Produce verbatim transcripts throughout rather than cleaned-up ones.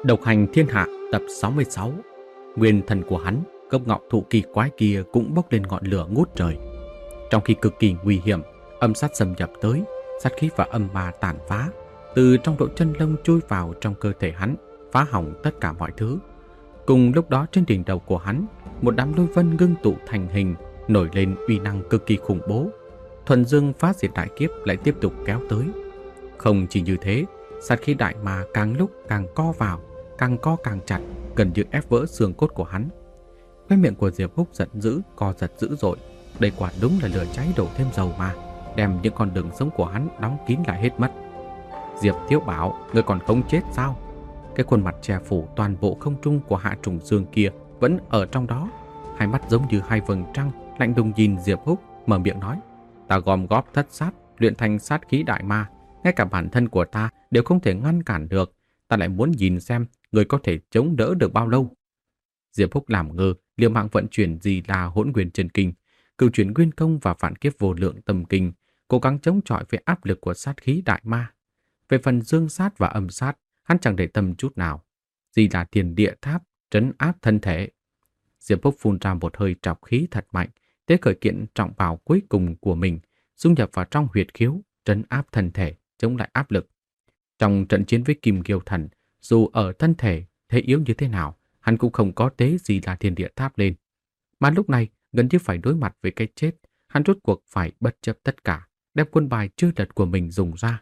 Độc hành thiên hạ tập sáu mươi sáu. Nguyên thần của hắn, gốc ngọc thụ kỳ quái kia cũng bốc lên ngọn lửa ngút trời. Trong khi cực kỳ nguy hiểm, âm sát xâm nhập tới, sát khí và âm ma tàn phá, từ trong lỗ chân lông chui vào trong cơ thể hắn, phá hỏng tất cả mọi thứ. Cùng lúc đó trên đỉnh đầu của hắn, một đám lôi vân ngưng tụ thành hình, nổi lên uy năng cực kỳ khủng bố. Thuần dương phá diệt đại kiếp lại tiếp tục kéo tới. Không chỉ như thế, sát khí đại ma càng lúc càng co vào, càng co càng chặt, gần như ép vỡ xương cốt của hắn. Khóe miệng của Diệp Húc giận dữ, co giật dữ dội. Đây quả đúng là lửa cháy đổ thêm dầu mà, đem những con đường sống của hắn đóng kín lại hết mất. Diệp Thiếu Bảo, ngươi còn không chết sao? Cái khuôn mặt che phủ toàn bộ không trung của Hạ Trùng Dương kia vẫn ở trong đó, hai mắt giống như hai vầng trăng, lạnh lùng nhìn Diệp Húc, mở miệng nói: ta gom góp thất sát, luyện thành sát khí đại ma, ngay cả bản thân của ta đều không thể ngăn cản được. Ta lại muốn nhìn xem người có thể chống đỡ được bao lâu. Diệp Húc làm ngơ, liều mạng vận chuyển gì là Hỗn Nguyên Chân Kinh, cửu chuyển nguyên công và vạn kiếp vô lượng tâm kinh, cố gắng chống chọi với áp lực của sát khí đại ma. Về phần dương sát và âm sát, hắn chẳng để tâm chút nào. Gì là thiên địa tháp, trấn áp thân thể. Diệp Húc phun ra một hơi trọc khí thật mạnh, tế khởi kiện trọng bảo cuối cùng của mình, dung nhập vào trong huyệt khiếu, trấn áp thân thể, chống lại áp lực. Trong trận chiến với Kim Kiêu Thần, dù ở thân thể thế yếu như thế nào, hắn cũng không có tế gì là thiên địa tháp lên. Mà lúc này, gần như phải đối mặt với cái chết, hắn rốt cuộc phải bất chấp tất cả, đem quân bài chưa lật của mình dùng ra.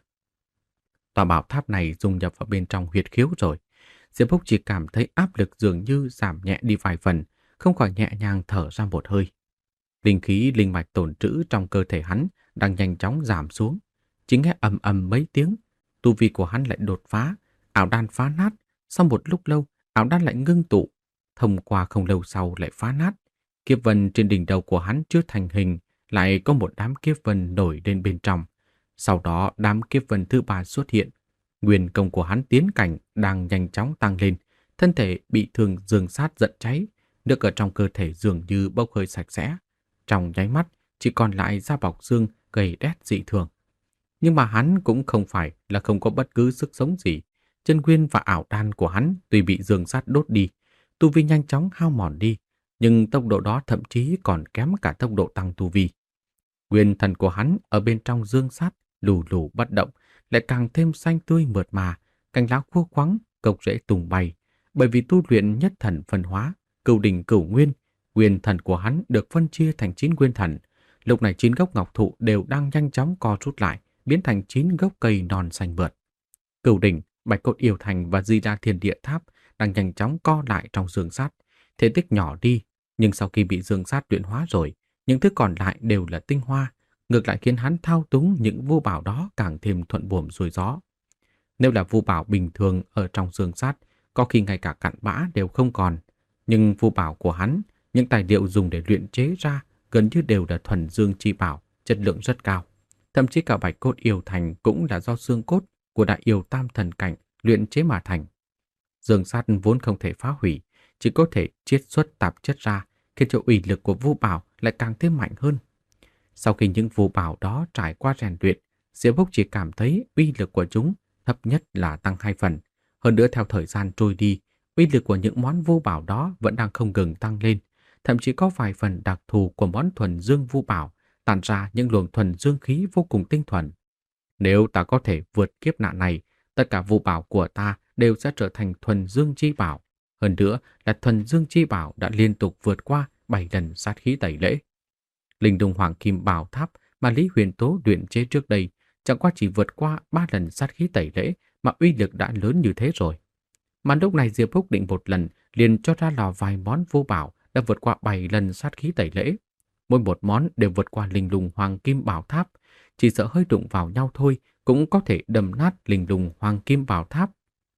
Tòa bảo tháp này dung nhập vào bên trong huyệt khiếu rồi. Diệp Húc chỉ cảm thấy áp lực dường như giảm nhẹ đi vài phần, không khỏi nhẹ nhàng thở ra một hơi. Linh khí linh mạch tồn trữ trong cơ thể hắn đang nhanh chóng giảm xuống. Chỉ nghe ầm ầm mấy tiếng, tu vi của hắn lại đột phá, ảo đan phá nát. Sau một lúc lâu, ảo đan lại ngưng tụ, thông qua không lâu sau lại phá nát. Kiếp vân trên đỉnh đầu của hắn chưa thành hình, lại có một đám kiếp vân nổi lên bên trong. Sau đó đám kiếp vân thứ ba xuất hiện. Nguyên công của hắn tiến cảnh đang nhanh chóng tăng lên, thân thể bị thương dương sát giận cháy, nước ở trong cơ thể dường như bốc hơi sạch sẽ. Trong nháy mắt chỉ còn lại da bọc xương gầy đét dị thường. Nhưng mà hắn cũng không phải là không có bất cứ sức sống gì. Chân nguyên và ảo đan của hắn tuy bị dương sát đốt đi, tu vi nhanh chóng hao mòn đi, nhưng tốc độ đó thậm chí còn kém cả tốc độ tăng tu vi. Nguyên thần của hắn ở bên trong dương sát lù lù bất động, lại càng thêm xanh tươi mượt mà, cành lá khô khoắng, cộc rễ tung bay. Bởi vì tu luyện nhất thần phân hóa, cửu đỉnh cửu nguyên, nguyên thần của hắn được phân chia thành chín nguyên thần. Lúc này chín gốc ngọc thụ đều đang nhanh chóng co rút lại, biến thành chín gốc cây non xanh mượt. Cửu đỉnh, bạch cốt yêu thành và di đa thiên địa tháp đang nhanh chóng co lại trong dương sát, thể tích nhỏ đi, nhưng sau khi bị dương sát luyện hóa rồi, những thứ còn lại đều là tinh hoa, ngược lại khiến hắn thao túng những vô bảo đó càng thêm thuận buồm xuôi gió. Nếu là vô bảo bình thường ở trong dương sát, có khi ngay cả cặn bã đều không còn, nhưng vô bảo của hắn, những tài liệu dùng để luyện chế ra gần như đều là thuần dương chi bảo, chất lượng rất cao. Thậm chí cả bạch cốt yêu thành cũng là do xương cốt của đại yêu tam thần cảnh luyện chế mà thành. Dương sát vốn không thể phá hủy, chỉ có thể chiết xuất tạp chất ra, khiến cho uy lực của vô bảo lại càng thêm mạnh hơn. Sau khi những vô bảo đó trải qua rèn luyện, Diệp Húc chỉ cảm thấy uy lực của chúng thấp nhất là tăng hai phần. Hơn nữa theo thời gian trôi đi, uy lực của những món vô bảo đó vẫn đang không ngừng tăng lên, thậm chí có vài phần đặc thù của món thuần dương vô bảo tản ra những luồng thuần dương khí vô cùng tinh thuần. Nếu ta có thể vượt kiếp nạn này, tất cả vô bảo của ta đều sẽ trở thành thuần dương chi bảo. Hơn nữa là thuần dương chi bảo đã liên tục vượt qua bảy lần sát khí tẩy lễ. Linh Đùng Hoàng Kim Bảo Tháp mà Lý Huyền Tố luyện chế trước đây chẳng qua chỉ vượt qua ba lần sát khí tẩy lễ mà uy lực đã lớn như thế rồi. Mà lúc này Diệp Húc định một lần liền cho ra lò vài món vô bảo đã vượt qua bảy lần sát khí tẩy lễ. Mỗi một món đều vượt qua Linh Lùng Hoàng Kim Bảo Tháp, chỉ sợ hơi đụng vào nhau thôi cũng có thể đâm nát Linh Lùng Hoàng Kim Bảo Tháp.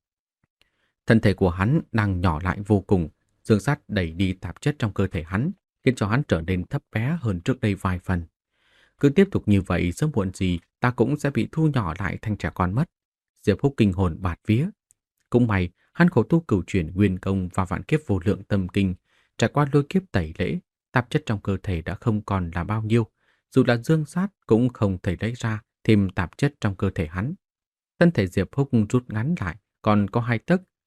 Thân thể của hắn đang nhỏ lại vô cùng, dương sát đẩy đi tạp chất trong cơ thể hắn, khiến cho hắn trở nên thấp bé hơn trước đây vài phần. Cứ tiếp tục như vậy, sớm muộn gì ta cũng sẽ bị thu nhỏ lại thành trẻ con mất. Diệp Húc kinh hồn bạt vía. Cũng may, hắn khổ tu cửu chuyển nguyên công và vạn kiếp vô lượng tâm kinh, trải qua lôi kiếp tẩy lễ, tạp chất trong cơ thể đã không còn là bao nhiêu, dù là dương sát cũng không thể lấy ra thêm tạp chất trong cơ thể hắn. Thân thể Diệp Húc rút ngắn lại, còn có hai tấc,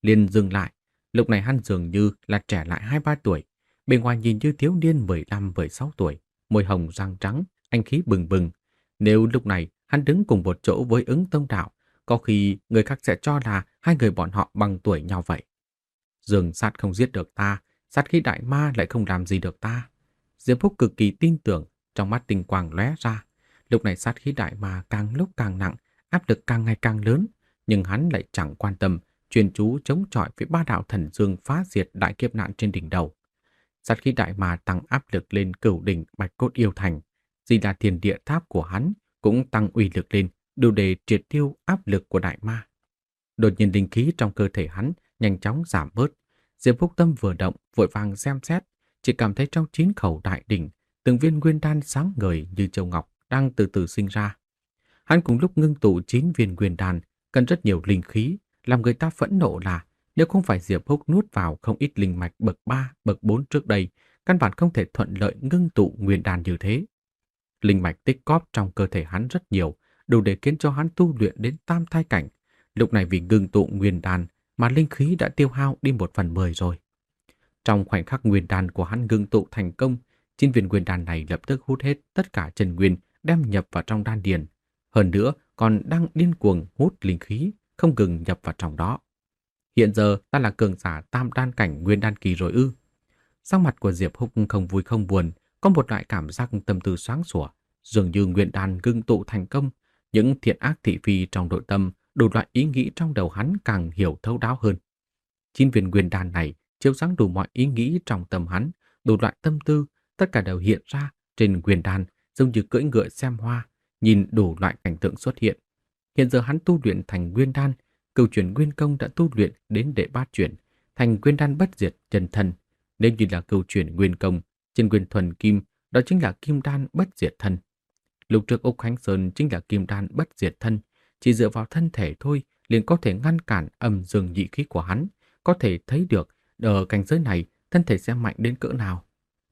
liền dừng lại. Lúc này hắn dường như là trẻ lại hai ba tuổi, bên ngoài nhìn như thiếu niên mười lăm mười sáu tuổi, môi hồng răng trắng, anh khí bừng bừng. Nếu lúc này hắn đứng cùng một chỗ với Ứng Tông Đạo, có khi người khác sẽ cho là hai người bọn họ bằng tuổi nhau vậy. Dương sát không giết được ta, sát khí đại ma lại không làm gì được ta. Diệp Phúc cực kỳ tin tưởng, trong mắt tinh quang lóe ra. Lúc này sát khí đại ma càng lúc càng nặng, áp lực càng ngày càng lớn, nhưng hắn lại chẳng quan tâm, chuyên chú chống chọi với ba đạo thần dương phá diệt đại kiếp nạn trên đỉnh đầu. Sát khí đại ma tăng áp lực lên cửu đỉnh Bạch Cốt Yêu Thành, Di Đà Thiên Địa Tháp của hắn cũng tăng uy lực lên, đủ để triệt tiêu áp lực của đại ma. Đột nhiên linh khí trong cơ thể hắn nhanh chóng giảm bớt. Diệp Phúc tâm vừa động, vội vàng xem xét, chỉ cảm thấy trong chín khẩu đại đỉnh, từng viên nguyên đan sáng ngời như châu ngọc đang từ từ sinh ra. Hắn cùng lúc ngưng tụ chín viên nguyên đan, cần rất nhiều linh khí, làm người ta phẫn nộ là nếu không phải Diệp Phúc nuốt vào không ít linh mạch bậc ba, bậc bốn trước đây, căn bản không thể thuận lợi ngưng tụ nguyên đan như thế. Linh mạch tích cóp trong cơ thể hắn rất nhiều, đủ để khiến cho hắn tu luyện đến tam thai cảnh. Lúc này vì ngưng tụ nguyên đan mà linh khí đã tiêu hao đi một phần mười rồi. Trong khoảnh khắc nguyên đan của hắn ngưng tụ thành công, chín viên nguyên đan này lập tức hút hết tất cả chân nguyên đem nhập vào trong đan điền. Hơn nữa còn đang điên cuồng hút linh khí, không ngừng nhập vào trong đó. Hiện giờ ta là cường giả tam đan cảnh nguyên đan kỳ rồi ư? Sắc mặt của Diệp Húc không vui không buồn, có một loại cảm giác tâm tư sáng sủa, dường như nguyên đan ngưng tụ thành công, những thiện ác thị phi trong nội tâm, đủ loại ý nghĩ trong đầu hắn càng hiểu thấu đáo hơn. Chín viên nguyên đan này chiếu sáng đủ mọi ý nghĩ trong tâm hắn, đủ loại tâm tư, tất cả đều hiện ra trên nguyên đan, giống như cưỡi ngựa xem hoa, nhìn đủ loại cảnh tượng xuất hiện. Hiện giờ hắn tu luyện thành nguyên đan, cửu chuyển nguyên công đã tu luyện đến đệ bát chuyển, thành nguyên đan bất diệt chân thân. Nếu như là cửu chuyển nguyên công, trên nguyên thuần kim, đó chính là kim đan bất diệt thân. Lúc trước Úc Khánh Sơn chính là kim đan bất diệt thân, chỉ dựa vào thân thể thôi liền có thể ngăn cản âm dương nhị khí của hắn, có thể thấy được ở cảnh giới này thân thể sẽ mạnh đến cỡ nào.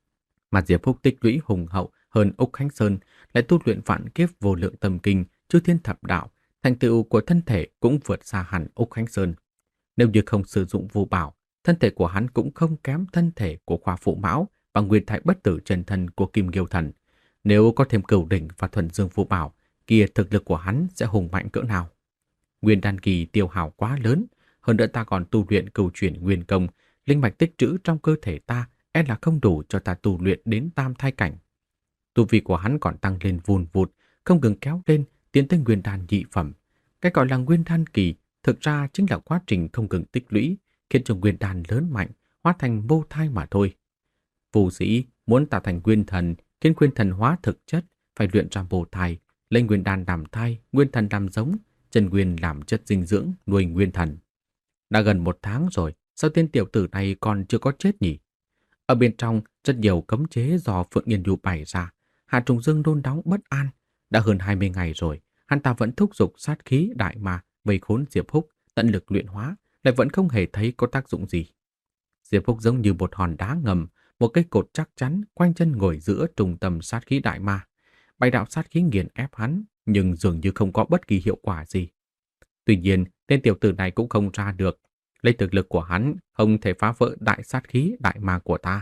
Mà Diệp Phúc tích lũy hùng hậu hơn Úc Khánh Sơn, lại tu luyện vạn kiếp vô lượng tâm kinh, chư thiên thập đạo, thành tựu của thân thể cũng vượt xa hẳn Úc Khánh Sơn. Nếu như không sử dụng vô bảo, thân thể của hắn cũng không kém thân thể của Khoa Phụ Mão và nguyên thái bất tử chân thân của Kim Nghiêu Thần. Nếu có thêm cửu đỉnh và thuần dương vô bảo, kia thực lực của hắn sẽ hùng mạnh cỡ nào. Nguyên đan kỳ tiêu hao quá lớn, hơn nữa ta còn tu luyện cửu chuyển nguyên công, linh mạch tích trữ trong cơ thể ta e là không đủ cho ta tu luyện đến tam thai cảnh. Tu vi của hắn còn tăng lên vùn vụt, không ngừng kéo lên, tiến tới nguyên đan nhị phẩm. Cái gọi là nguyên đan kỳ thực ra chính là quá trình không ngừng tích lũy, khiến cho nguyên đan lớn mạnh, hóa thành vô thai mà thôi. Phù sĩ muốn tạo thành nguyên thần, khiến nguyên thần hóa thực chất, phải luyện ra vô thai, lấy nguyên đan làm thai, nguyên thần làm giống, chân nguyên làm chất dinh dưỡng, nuôi nguyên thần. Đã gần một tháng rồi, sao tên tiểu tử này còn chưa có chết nhỉ? Ở bên trong, rất nhiều cấm chế do Phượng Yên Nhu bày ra. Hạ Trùng Dương đôn đóng bất an. Đã hơn hai mươi ngày rồi, hắn ta vẫn thúc giục sát khí đại ma vây khốn Diệp Húc, tận lực luyện hóa, lại vẫn không hề thấy có tác dụng gì. Diệp Húc giống như một hòn đá ngầm, một cây cột chắc chắn quanh chân ngồi giữa trung tâm sát khí đại ma. Bảy đạo sát khí nghiền ép hắn, nhưng dường như không có bất kỳ hiệu quả gì. Tuy nhiên, tên tiểu tử này cũng không ra được. Lấy thực lực của hắn, không thể phá vỡ đại sát khí đại ma của ta.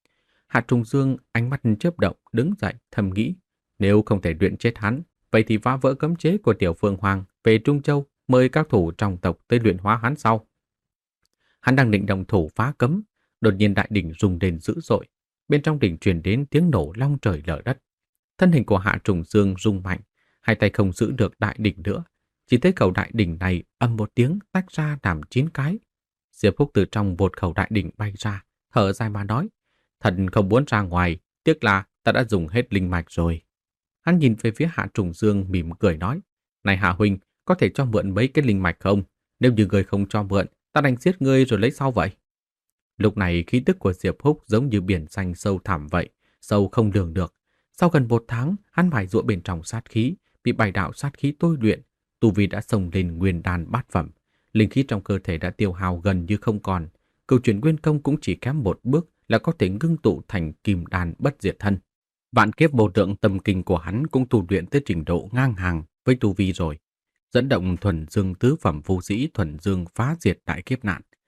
Hạ Trùng Dương ánh mắt chớp động, đứng dậy, thầm nghĩ. Nếu không thể luyện chết hắn, vậy thì phá vỡ cấm chế của Tiểu Phương Hoàng về Trung Châu, mời các thủ trong tộc tới luyện hóa hắn sau. Hắn đang định động thủ phá cấm, đột nhiên đại đỉnh rung lên dữ dội. Bên trong đỉnh truyền đến tiếng nổ long trời lở đất. Thân hình của Hạ Trùng Dương rung mạnh, hai tay không giữ được đại đỉnh nữa. Chỉ thấy khẩu đại đỉnh này âm một tiếng tách ra làm chín cái. Diệp Phúc từ trong một khẩu đại đỉnh bay ra, thở dài mà nói. Thần không muốn ra ngoài, tiếc là ta đã dùng hết linh mạch rồi. Hắn nhìn về phía Hạ Trùng Dương mỉm cười nói. Này Hạ Huynh, có thể cho mượn mấy cái linh mạch không? Nếu như người không cho mượn, ta đành giết ngươi rồi lấy sau vậy. Lúc này khí tức của Diệp Húc giống như biển xanh sâu thẳm vậy, sâu không lường được. Sau gần một tháng, hắn mài giũa bên trong sát khí, bị bảy đạo sát khí tôi luyện, tu vi đã xông lên nguyên đan bát phẩm, linh khí trong cơ thể đã tiêu hao gần như không còn. Cửu chuyển nguyên công cũng chỉ kém một bước là có thể ngưng tụ thành kim đan bất diệt thân. Vạn kiếp vô lượng tâm kinh của hắn cũng tu luyện tới trình độ ngang hàng với tu vi rồi. Dẫn động thuần dương tứ phẩm vô sĩ thuần dương phá diệt đại kiếp nạn,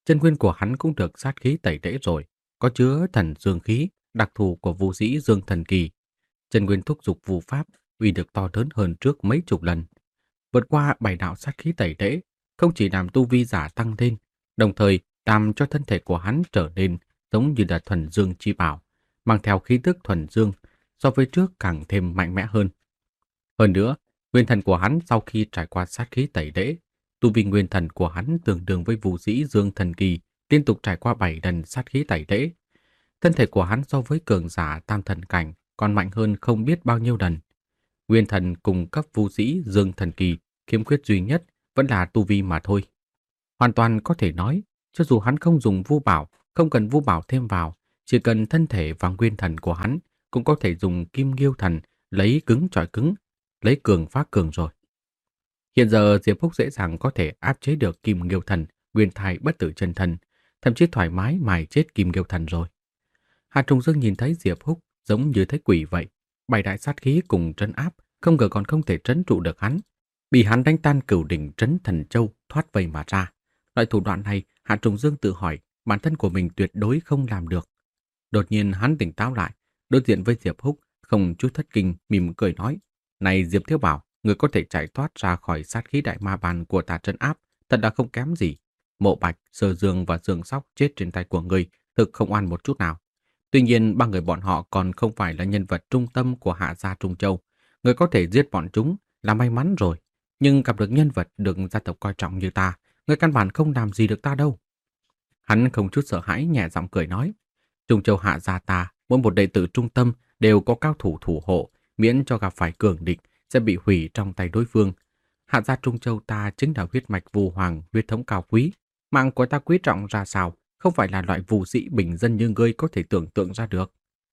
Chân nguyên của hắn cũng được sát khí tẩy rễ rồi, có chứa thần dương khí, đặc thù của vũ sĩ Dương Thần Kỳ. Chân nguyên thúc dục vũ pháp, uy lực to lớn hơn trước mấy chục lần. Vượt qua bảy đạo sát khí tẩy rễ, không chỉ làm tu vi giả tăng lên, đồng thời làm cho thân thể của hắn trở nên giống như là thuần dương chi bảo, mang theo khí tức thuần dương, so với trước càng thêm mạnh mẽ hơn. Hơn nữa, nguyên thần của hắn sau khi trải qua sát khí tẩy rễ, tu vi nguyên thần của hắn tương đương với vũ sĩ Dương Thần Kỳ, liên tục trải qua bảy lần sát khí tẩy rễ. Thân thể của hắn so với cường giả tam thần cảnh còn mạnh hơn không biết bao nhiêu lần. Nguyên thần cùng cấp vũ sĩ Dương Thần Kỳ, khiếm khuyết duy nhất vẫn là tu vi mà thôi. Hoàn toàn có thể nói, cho dù hắn không dùng vu bảo, không cần vu bảo thêm vào, chỉ cần thân thể và nguyên thần của hắn cũng có thể dùng kim nghiêu thần lấy cứng chọi cứng, lấy cường phá cường rồi. Hiện giờ Diệp Húc dễ dàng có thể áp chế được kim nghiêu thần, nguyên thai bất tử chân thần, thậm chí thoải mái mài chết kim nghiêu thần rồi. Hạ Trùng Dương nhìn thấy Diệp Húc giống như thấy quỷ vậy, bảy đại sát khí cùng trấn áp, không ngờ còn không thể trấn trụ được hắn. Bị hắn đánh tan cửu đỉnh trấn thần châu thoát vây mà ra. Loại thủ đoạn này, Hạ Trùng Dương tự hỏi bản thân của mình tuyệt đối không làm được. Đột nhiên hắn tỉnh táo lại, đối diện với Diệp Húc, không chút thất kinh, mỉm cười nói: "Này Diệp Thiếu Bảo, người có thể chạy thoát ra khỏi sát khí đại ma bàn của ta trấn áp, thật là không kém gì. Mộ Bạch, Sở Dương và Dương Sóc chết trên tay của ngươi, thực không oan một chút nào. Tuy nhiên, ba người bọn họ còn không phải là nhân vật trung tâm của Hạ gia Trung Châu. Người có thể giết bọn chúng là may mắn rồi, nhưng gặp được nhân vật được gia tộc coi trọng như ta, người căn bản không làm gì được ta đâu." Hắn không chút sợ hãi nhẹ giọng cười nói: "Trung Châu Hạ gia ta, mỗi một đệ tử trung tâm đều có cao thủ thủ hộ, miễn cho gặp phải cường địch sẽ bị hủy trong tay đối phương. Hạ gia Trung Châu ta chính là huyết mạch Vu Hoàng, huyết thống cao quý, mạng của ta quý trọng ra sao, không phải là loại vũ sĩ bình dân như ngươi có thể tưởng tượng ra được.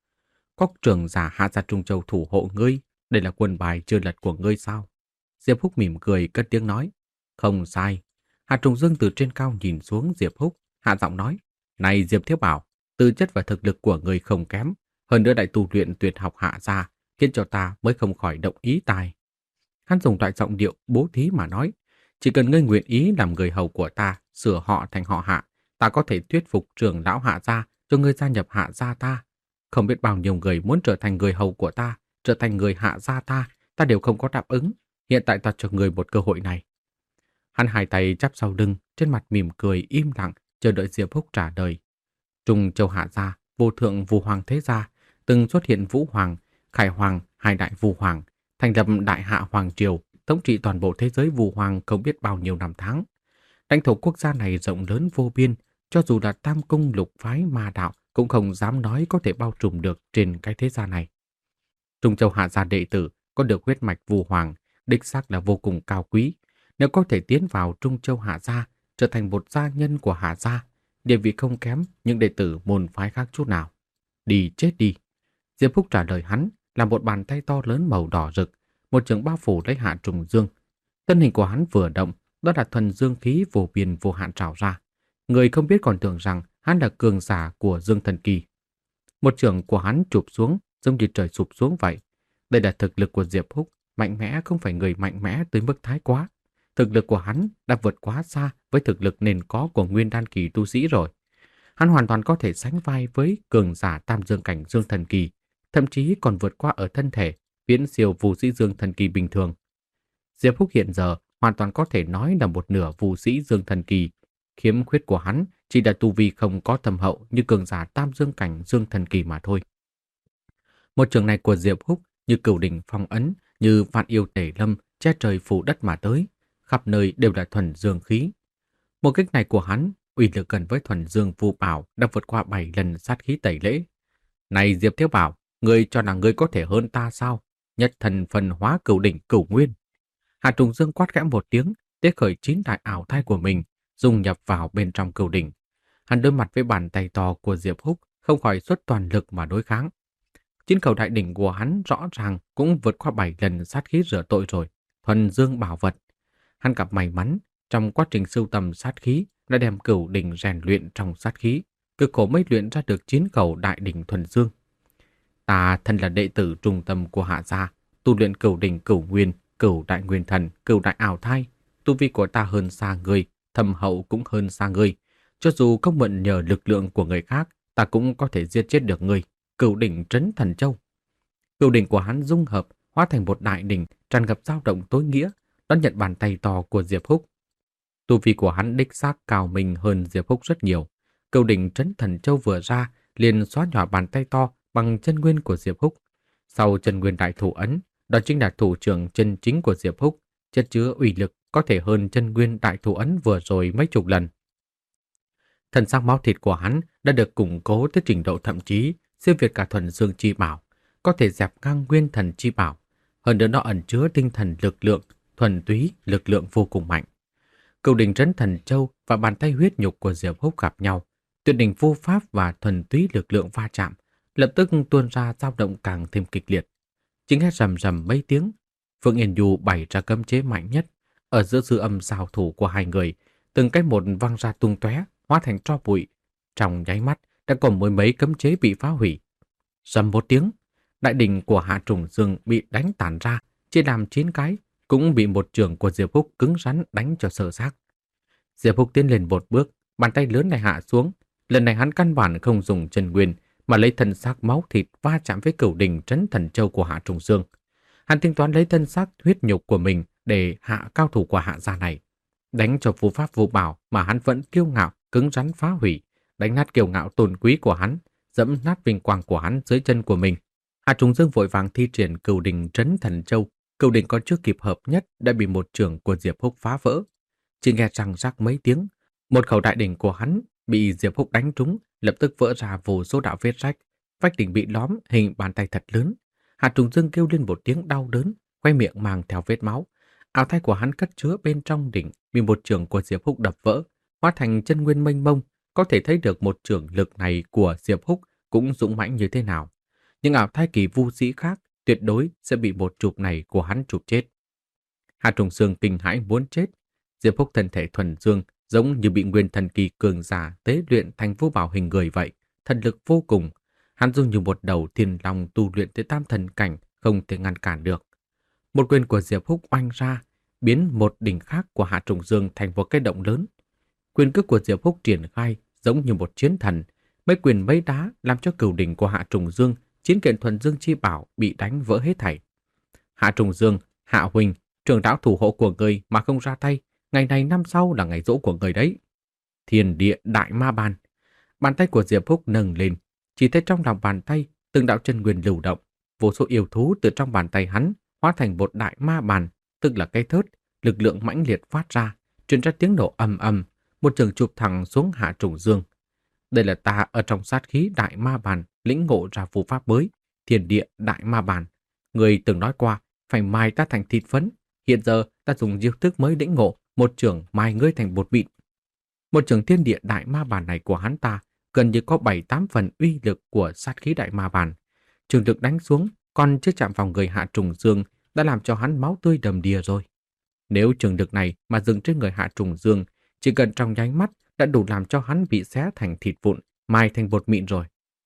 Có trưởng giả Hạ gia Trung Châu thủ hộ ngươi, đây là quân bài chưa lật của ngươi sao?" Diệp Húc mỉm cười cất tiếng nói: "Không sai." Hạ Trùng Dương từ trên cao nhìn xuống Diệp Húc, hạ giọng nói: "Này Diệp Thiếu Bảo, tư chất và thực lực của ngươi không kém, hơn nữa đại tu luyện tuyệt học Hạ gia, khiến cho ta mới không khỏi động ý tài." Hắn dùng loại giọng điệu bố thí mà nói: "Chỉ cần ngươi nguyện ý làm người hầu của ta, sửa họ thành họ Hạ, ta có thể thuyết phục trưởng lão Hạ gia cho ngươi gia nhập Hạ gia ta. Không biết bao nhiêu người muốn trở thành người hầu của ta, trở thành người Hạ gia ta, ta đều không có đáp ứng. Hiện tại ta cho ngươi một cơ hội này." Hắn hai tay chắp sau lưng, trên mặt mỉm cười im lặng, chờ đợi Diệp Húc trả lời. Trung Châu Hạ gia, vô thượng Vu Hoàng thế gia, từng xuất hiện Vũ Hoàng, Khải Hoàng, hai đại Vu Hoàng, thành lập Đại Hạ Hoàng triều, thống trị toàn bộ thế giới Vu Hoàng không biết bao nhiêu năm tháng. Lãnh thổ quốc gia này rộng lớn vô biên, cho dù là Tam cung lục phái ma đạo cũng không dám nói có thể bao trùm được trên cái thế gia này. Trung Châu Hạ gia đệ tử có được huyết mạch Vu Hoàng, đích xác là vô cùng cao quý. Nếu có thể tiến vào Trung Châu Hạ gia, trở thành một gia nhân của Hạ gia, địa vị không kém những đệ tử môn phái khác chút nào. Đi chết đi. Diệp Húc trả lời hắn là một bàn tay to lớn màu đỏ rực, một trường bao phủ lấy Hạ Trùng Dương. Thân hình của hắn vừa động, đó là thuần dương khí vô biên vô hạn trào ra. Người không biết còn tưởng rằng hắn là cường giả của Dương Thần Kỳ. Một trường của hắn chụp xuống giống như trời sụp xuống vậy. Đây là thực lực của Diệp Húc, mạnh mẽ không phải người mạnh mẽ tới mức thái quá. Thực lực của hắn đã vượt quá xa với thực lực nền có của nguyên đan kỳ tu sĩ rồi. Hắn hoàn toàn có thể sánh vai với cường giả tam dương cảnh Dương Thần Kỳ, thậm chí còn vượt qua ở thân thể, viễn siêu vũ sĩ Dương Thần Kỳ bình thường. Diệp Húc hiện giờ hoàn toàn có thể nói là một nửa vũ sĩ Dương Thần Kỳ. Khiếm khuyết của hắn chỉ là tu vi không có thâm hậu như cường giả tam dương cảnh Dương Thần Kỳ mà thôi. Một trường này của Diệp Húc như cửu đỉnh phong ấn, như vạn yêu tể lâm che trời phủ đất mà tới, khắp nơi đều là thuần dương khí. Một kích này của hắn, uy lực gần với thuần dương vu bảo đã vượt qua bảy lần sát khí tẩy lễ. Này Diệp Thiếu Bảo, ngươi cho rằng ngươi có thể hơn ta sao? Nhất thần phần hóa cửu đỉnh cửu nguyên. Hạ Trùng Dương quát khẽ một tiếng, tế khởi chín đại ảo thai của mình, dung nhập vào bên trong cửu đỉnh. Hắn đối mặt với bàn tay to của Diệp Húc, không khỏi xuất toàn lực mà đối kháng. Chín khẩu đại đỉnh của hắn rõ ràng cũng vượt qua bảy lần sát khí rửa tội rồi, thuần dương bảo vật. Hắn gặp may mắn, trong quá trình sưu tầm sát khí đã đem cửu đỉnh rèn luyện trong sát khí, cực khổ mới luyện ra được chín khẩu đại đỉnh thuần dương. Ta thân là đệ tử trung tâm của Hạ gia, tu luyện cửu đỉnh cửu nguyên, cửu đại nguyên thần, cửu đại ảo thai, tu vi của ta hơn xa ngươi, thâm hậu cũng hơn xa ngươi, Cho dù không mượn nhờ lực lượng của người khác, ta cũng có thể giết chết được ngươi, Cửu đỉnh trấn thần châu. Cửu đỉnh của hắn dung hợp, hóa thành một đại đỉnh tràn ngập dao động tối nghĩa, đón nhận bàn tay to của Diệp Húc. Tu vi của hắn đích xác cao mình hơn Diệp Húc rất nhiều. Cửu đỉnh trấn thần châu vừa ra, liền xóa nhỏ bàn tay to bằng chân nguyên của Diệp Húc. Sau chân nguyên đại thủ ấn, đó chính là thủ trưởng chân chính của Diệp Húc, chất chứa uy lực có thể hơn chân nguyên đại thủ ấn vừa rồi mấy chục lần. Thân xác máu thịt của hắn đã được củng cố tới trình độ thậm chí siêu việt cả thuần dương chi bảo, có thể dẹp ngang nguyên thần chi bảo. Hơn nữa nó ẩn chứa tinh thần lực lượng, thuần túy lực lượng vô cùng mạnh. Cửu đỉnh trấn thần châu và bàn tay huyết nhục của Diệp Húc gặp nhau, tuyệt đỉnh vô pháp và thuần túy lực lượng va chạm, lập tức tuôn ra dao động càng thêm kịch liệt. Chính hét rầm rầm mấy tiếng, Phương Yên Du bày ra cấm chế mạnh nhất, ở giữa dư âm giao thủ của hai người, từng cái một văng ra tung tóe, hóa thành tro bụi. Trong nháy mắt đã có mười mấy cấm chế bị phá hủy. Rầm một tiếng, đại đỉnh của Hạ Trùng Dương bị đánh tản ra, chia làm chín cái, cũng bị một trường của Diệp Húc cứng rắn đánh cho sơ xác. Diệp Húc tiến lên một bước, bàn tay lớn này hạ xuống. Lần này hắn căn bản không dùng chân nguyên, mà lấy thân xác máu thịt va chạm với cửu đỉnh trấn thần châu của Hạ Trùng Dương. Hắn tính toán lấy thân xác huyết nhục của mình để hạ cao thủ của Hạ gia này, đánh cho phù pháp vô bảo mà hắn vẫn kiêu ngạo, cứng rắn phá hủy, đánh nát kiêu ngạo tôn quý của hắn, dẫm nát vinh quang của hắn dưới chân của mình. Hạ Trùng Dương vội vàng thi triển cửu đỉnh trấn thần châu, cửu đỉnh còn chưa kịp hợp nhất đã bị một trường của Diệp Húc phá vỡ. Chỉ nghe răng rắc mấy tiếng, một khẩu đại đỉnh của hắn bị Diệp Húc đánh trúng, lập tức vỡ ra vô số đạo vết rách, vách đỉnh bị lõm hình bàn tay thật lớn. Hạ Trùng Dương kêu lên một tiếng đau đớn, khoe miệng mang theo vết máu. Áo thai của hắn cất chứa bên trong đỉnh bị một trường của Diệp Húc đập vỡ, hóa thành chân nguyên mênh mông, có thể thấy được một trường lực này của Diệp Húc cũng dũng mãnh như thế nào. Nhưng ảo thai kỳ vu sĩ khác tuyệt đối sẽ bị một chụp này của hắn chụp chết. Hạ Trùng Dương kinh hãi muốn chết. Diệp Húc thân thể thuần dương, giống như bị nguyên thần kỳ cường giả tế luyện thành vô bảo hình người vậy, thần lực vô cùng. Hắn dùng như một đầu thiên long tu luyện tới tam thần cảnh, không thể ngăn cản được. Một quyền của Diệp Húc oanh ra, biến một đỉnh khác của Hạ Trùng Dương thành một cái động lớn. Quyền cước của Diệp Húc triển khai giống như một chiến thần, mấy quyền mấy đá làm cho cửu đỉnh của Hạ Trùng Dương, chiến kiện thuần dương chi bảo bị đánh vỡ hết thảy. Hạ Trùng Dương, Hạ huynh, trưởng lão thủ hộ của người mà không ra tay, ngày này năm sau là ngày giỗ của người đấy. Thiên địa đại ma bàn. Bàn tay của Diệp Húc nâng lên, chỉ thấy trong lòng bàn tay từng đạo chân nguyên lưu động, vô số yêu thú từ trong bàn tay hắn hóa thành một đại ma bàn, tức là cái thớt, lực lượng mãnh liệt phát ra, truyền ra tiếng nổ ầm ầm, một trường chụp thẳng xuống Hạ Trùng Dương. Đây là ta ở trong sát khí đại ma bàn lĩnh ngộ ra phù pháp mới, thiên địa đại ma bàn. Người từng nói qua phải mài ta thành thịt phấn, hiện giờ ta dùng chiêu thức mới lĩnh ngộ, một trường mài ngươi thành bột vịn. Một trường thiên địa đại ma bàn này của hắn ta gần như có bảy tám phần uy lực của sát khí đại ma bàn. Trường lực đánh xuống, còn chưa chạm vào người Hạ Trùng Dương đã làm cho hắn máu tươi đầm đìa rồi. Nếu trường lực này mà dừng trên người Hạ Trùng Dương, chỉ cần trong nháy mắt đã đủ làm cho hắn bị xé thành thịt vụn, mài thành bột mịn rồi.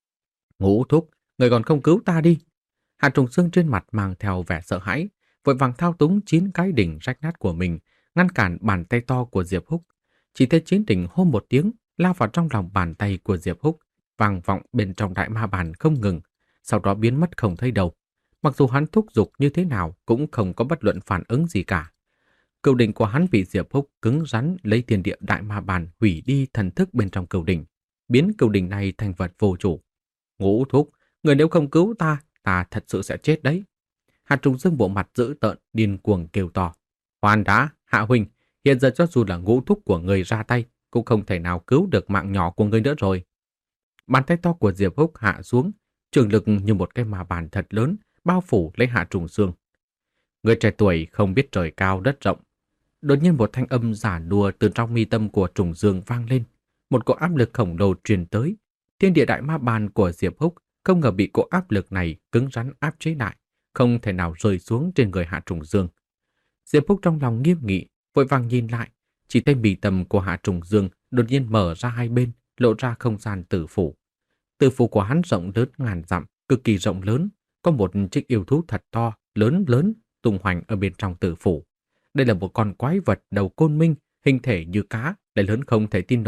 Ngũ thúc, người còn không cứu ta đi. Hạ Trùng Dương trên mặt mang theo vẻ sợ hãi, vội vàng thao túng chín cái đỉnh rách nát của mình, ngăn cản bàn tay to của Diệp Húc. Chỉ thấy chín đỉnh hô một tiếng, lao vào trong lòng bàn tay của Diệp Húc, vang vọng bên trong đại ma bàn không ngừng, sau đó biến mất không thấy đâu. Mặc dù hắn thúc giục như thế nào cũng không có bất luận phản ứng gì cả. Cửu đỉnh của hắn bị Diệp Húc cứng rắn lấy thiên địa đại ma bàn hủy đi thần thức bên trong cửu đỉnh, biến cửu đỉnh này thành vật vô chủ. Ngũ thúc, người nếu không cứu ta, ta thật sự sẽ chết đấy. Hạ Trùng Dương bộ mặt dữ tợn, điên cuồng kêu to. Khoan đã, Hạ huynh, hiện giờ cho dù là ngũ thúc của người ra tay, cũng không thể nào cứu được mạng nhỏ của người nữa rồi. Bàn tay to của Diệp Húc hạ xuống, trường lực như một cái ma bàn thật lớn, bao phủ lấy Hạ Trùng Dương. Người trẻ tuổi không biết trời cao đất rộng. Đột nhiên một thanh âm giả đùa từ trong mi tâm của Trùng Dương vang lên. Một cỗ áp lực khổng lồ truyền tới. Thiên địa đại ma bàn của Diệp Húc không ngờ bị cỗ áp lực này cứng rắn áp chế lại, không thể nào rơi xuống trên người Hạ Trùng Dương. Diệp Húc trong lòng nghiêm nghị, vội vàng nhìn lại, chỉ thấy mi tâm của Hạ Trùng Dương đột nhiên mở ra hai bên, lộ ra không gian tử phủ. Tử phủ của hắn rộng lớn ngàn dặm, cực kỳ rộng lớn, có một chiếc yêu thú thật to, lớn lớn tung hoành ở bên trong tử phủ. Đây là một con quái vật đầu côn minh, hình thể như cá, lại lớn không thể tin nổi,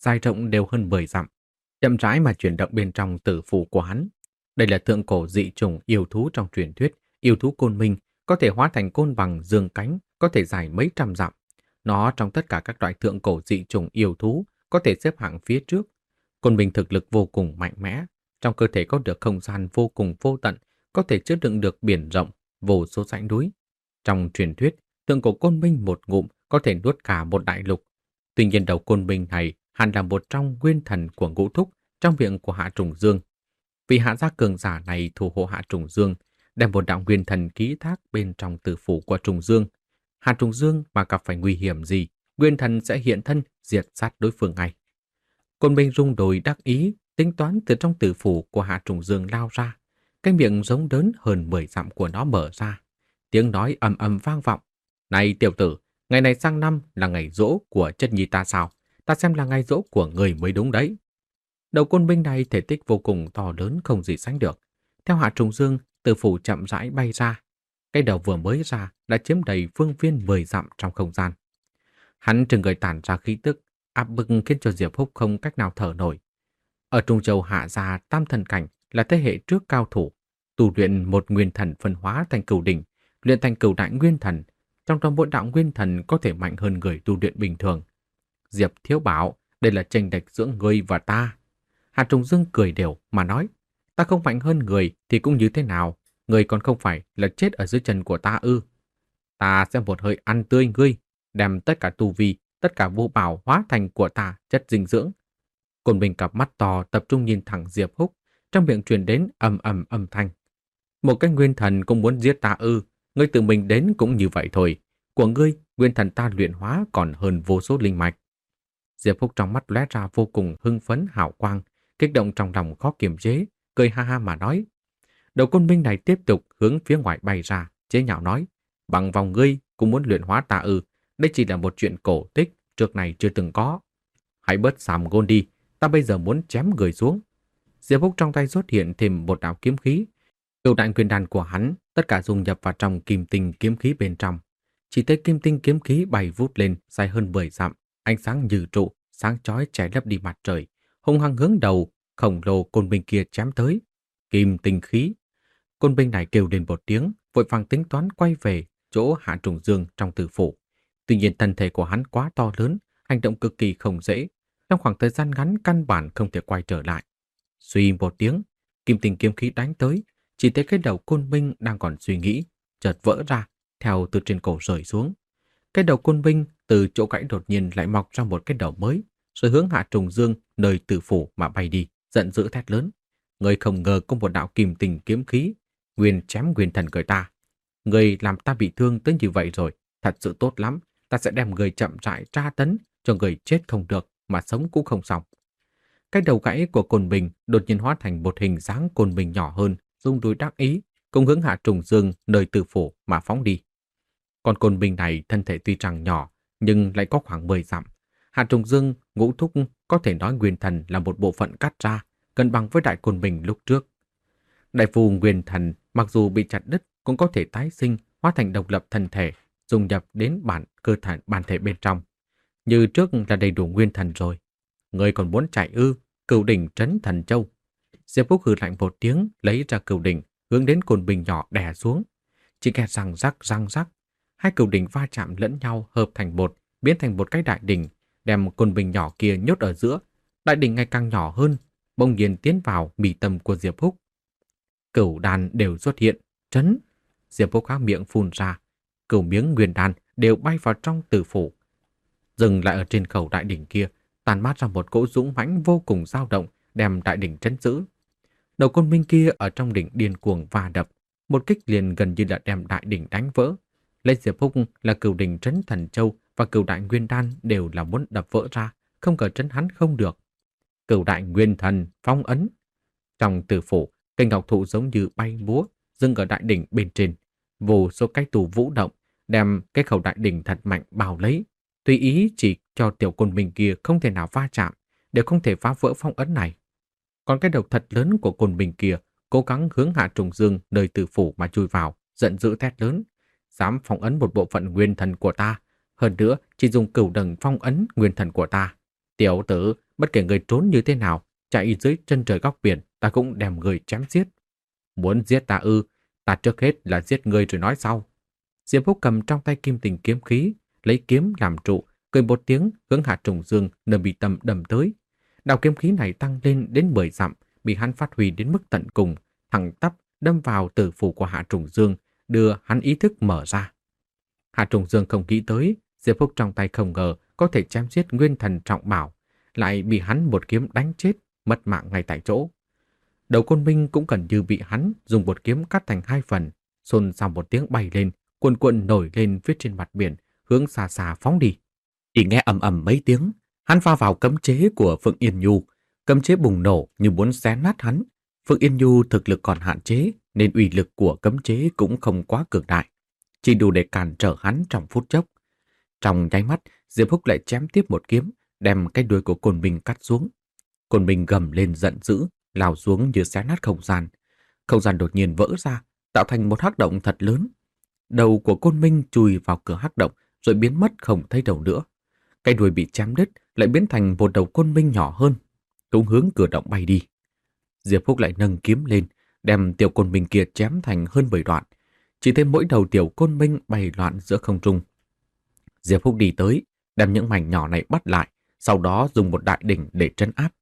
dài rộng đều hơn mười dặm, chậm rãi mà chuyển động bên trong tử phủ của hắn. Đây là thượng cổ dị chủng yêu thú trong truyền thuyết, yêu thú côn minh, có thể hóa thành côn bằng dương cánh, có thể dài mấy trăm dặm. Nó trong tất cả các loại thượng cổ dị chủng yêu thú có thể xếp hạng phía trước. Côn minh thực lực vô cùng mạnh mẽ, trong cơ thể có được không gian vô cùng vô tận, có thể chứa đựng được biển rộng, vô số dãy núi. Trong truyền thuyết, thượng cổ côn minh một ngụm có thể nuốt cả một đại lục. Tuy nhiên đầu côn minh này hẳn là một trong nguyên thần của ngũ thúc trong miệng của Hạ Trùng Dương. Vì hạ gia cường giả này thủ hộ Hạ Trùng Dương, đem một đạo nguyên thần ký thác bên trong tử phủ của Trùng Dương. Hạ Trùng Dương mà gặp phải nguy hiểm gì, nguyên thần sẽ hiện thân diệt sát đối phương ngay. Côn Minh rung đồi đắc ý, tính toán từ trong tử phủ của Hạ Trùng Dương lao ra. Cái miệng giống lớn hơn mười dặm của nó mở ra. Tiếng nói ầm ầm vang vọng. Này tiểu tử, ngày này sang năm là ngày giỗ của chất nhi ta sao? Ta xem là ngày giỗ của người mới đúng đấy. Đầu côn binh này thể tích vô cùng to lớn không gì sánh được. Theo Hạ Trùng Dương, tử phủ chậm rãi bay ra. Cái đầu vừa mới ra đã chiếm đầy phương viên mười dặm trong không gian. Hắn trừng người tản ra khí tức, áp bức khiến cho Diệp Húc không cách nào thở nổi. Ở Trung Châu Hạ gia tam thần cảnh là thế hệ trước cao thủ, tu luyện một nguyên thần phân hóa thành cửu đỉnh, luyện thành cửu đại nguyên thần. Trong toàn bộ đạo nguyên thần có thể mạnh hơn người tu luyện bình thường. Diệp Thiếu bảo, đây là chênh lệch giữa ngươi và ta. Hạ Trùng Dương cười đều mà nói, ta không mạnh hơn người thì cũng như thế nào, người còn không phải là chết ở dưới chân của ta ư? Ta sẽ một hơi ăn tươi ngươi, đem tất cả tu vi, tất cả vô bảo hóa thành của ta chất dinh dưỡng. Côn Bình cặp mắt to tập trung nhìn thẳng Diệp Húc, trong miệng truyền đến ầm ầm âm thanh. Một cái nguyên thần cũng muốn giết ta ư? Ngươi tự mình đến cũng như vậy thôi. Của ngươi, nguyên thần ta luyện hóa còn hơn vô số linh mạch. Diệp Húc trong mắt lóe ra vô cùng hưng phấn hào quang, kích động trong lòng khó kiềm chế, cười ha ha mà nói. Đầu côn minh này tiếp tục hướng phía ngoài bay ra, chế nhạo nói, bằng vòng ngươi cũng muốn luyện hóa ta ư? Đây chỉ là một chuyện cổ tích, trước này chưa từng có. Hãy bớt xàm ngôn đi, ta bây giờ muốn chém người xuống. Diệp Húc trong tay xuất hiện thêm một đạo kiếm khí. Cửu đại quyền đàn của hắn tất cả dung nhập vào trong kim tinh kiếm khí bên trong. Chỉ thấy kim tinh kiếm khí bay vút lên dài hơn mười dặm, ánh sáng như trụ, sáng chói che lấp đi mặt trời, hung hăng hướng đầu khổng lồ côn binh kia chém tới. Kim tinh khí. Côn binh này kêu lên một tiếng, vội vàng tính toán quay về chỗ Hạ Trùng Dương trong tử phủ. Tuy nhiên thân thể của hắn quá to lớn, hành động cực kỳ không dễ, trong khoảng thời gian ngắn căn bản không thể quay trở lại. Suy một tiếng, kim tinh kiếm khí đánh tới, chỉ thấy cái đầu côn binh đang còn suy nghĩ, chợt vỡ ra, theo từ trên cổ rơi xuống. Cái đầu côn binh từ chỗ gãy đột nhiên lại mọc ra một cái đầu mới, rồi hướng Hạ Trùng Dương nơi tử phủ mà bay đi, giận dữ thét lớn. Người không ngờ có một đạo kim tinh kiếm khí, nguyên chém nguyên thần người ta. Người làm ta bị thương tới như vậy rồi, thật sự tốt lắm, ta sẽ đem người chậm rãi tra tấn, cho người chết không được, mà sống cũng không xong. Cái đầu gãy của côn binh đột nhiên hóa thành một hình dáng côn binh nhỏ hơn, rung đuôi đắc ý, cùng hướng Hạ Trùng Dương nơi tử phủ mà phóng đi. Con côn binh này thân thể tuy rằng nhỏ, nhưng lại có khoảng mười dặm. Hạ Trùng Dương ngũ thúc có thể nói nguyên thần là một bộ phận cắt ra, cân bằng với đại côn binh lúc trước. Đại phù nguyên thần mặc dù bị chặt đứt cũng có thể tái sinh, hóa thành độc lập thân thể, dung nhập đến bản cơ thể bản thể bên trong. Như trước là đầy đủ nguyên thần rồi. Người còn muốn chạy ư? Cửu đỉnh trấn thần châu. Diệp Húc hừ lạnh một tiếng, lấy ra cửu đỉnh, hướng đến côn binh nhỏ đè xuống. Chỉ nghe răng rắc răng rắc, hai cửu đỉnh va chạm lẫn nhau hợp thành một, biến thành một cái đại đỉnh, đem côn binh nhỏ kia nhốt ở giữa. Đại đỉnh ngày càng nhỏ hơn, bỗng nhiên tiến vào mi tâm của Diệp Húc. Cửu đàn đều xuất hiện, trấn. Diệp Húc há miệng phun ra, cửu miếng nguyên đàn đều bay vào trong tử phủ. Dừng lại ở trên khẩu đại đỉnh kia, tàn mát ra một cỗ dũng mãnh vô cùng dao động, đem đại đỉnh trấn giữ. Đầu côn minh kia ở trong đỉnh điên cuồng va đập, một kích liền gần như là đem đại đỉnh đánh vỡ. Lấy Diệp Húc là cửu đỉnh trấn thần châu và cửu đại nguyên đan đều là muốn đập vỡ ra, không ngờ trấn hắn không được. Cửu đại nguyên thần phong ấn. Trong tử phủ, cây ngọc thụ giống như bay múa, dừng ở đại đỉnh bên trên. Vô số cái tù vũ động, đem cái khẩu đại đỉnh thật mạnh bao lấy. Tùy ý chỉ cho tiểu côn minh kia không thể nào va chạm, đều không thể phá vỡ phong ấn này. Còn cái đầu thật lớn của côn minh kia cố gắng hướng Hạ Trùng Dương nơi tử phủ mà chui vào, giận dữ thét lớn. Dám phong ấn một bộ phận nguyên thần của ta, hơn nữa chỉ dùng cửu đầng phong ấn nguyên thần của ta. Tiểu tử, bất kể người trốn như thế nào, chạy dưới chân trời góc biển, ta cũng đem người chém giết. Muốn giết ta ư, ta trước hết là giết người rồi nói sau. Diệp Húc cầm trong tay kim tình kiếm khí, lấy kiếm làm trụ, cười một tiếng hướng Hạ Trùng Dương nơi bị tâm đâm tới. Đạo kiếm khí này tăng lên đến mười dặm, bị hắn phát huy đến mức tận cùng, thẳng tắp đâm vào tử phủ của Hạ Trùng Dương, đưa hắn ý thức mở ra. Hạ Trùng Dương không nghĩ tới, Diệp Húc trong tay không ngờ có thể chém giết nguyên thần trọng bảo, lại bị hắn một kiếm đánh chết, mất mạng ngay tại chỗ. Đầu Côn Minh cũng gần như bị hắn dùng một kiếm cắt thành hai phần, xôn xao một tiếng bay lên, cuồn cuộn nổi lên phía trên mặt biển, hướng xa xa phóng đi. Chỉ nghe ầm ầm mấy tiếng, hắn va vào cấm chế của Phượng Yên Nhu, cấm chế bùng nổ như muốn xé nát hắn. Phượng Yên Nhu thực lực còn hạn chế, nên uy lực của cấm chế cũng không quá cường đại, chỉ đủ để cản trở hắn trong phút chốc. Trong nháy mắt, Diệp Húc lại chém tiếp một kiếm, đem cái đuôi của Côn Minh cắt xuống. Côn Minh gầm lên giận dữ, lao xuống như xé nát không gian. Không gian đột nhiên vỡ ra, tạo thành một hắc động thật lớn. Đầu của Côn Minh chui vào cửa hắc động, rồi biến mất không thấy đầu nữa. Cái đuôi bị chém đứt lại biến thành một đầu Côn Minh nhỏ hơn, cũng hướng cửa động bay đi. Diệp Húc lại nâng kiếm lên, đem tiểu Côn Minh kia chém thành hơn mười đoạn. Chỉ thấy mỗi đầu tiểu Côn Minh bay loạn giữa không trung. Diệp Húc đi tới, đem những mảnh nhỏ này bắt lại, sau đó dùng một đại đỉnh để trấn áp.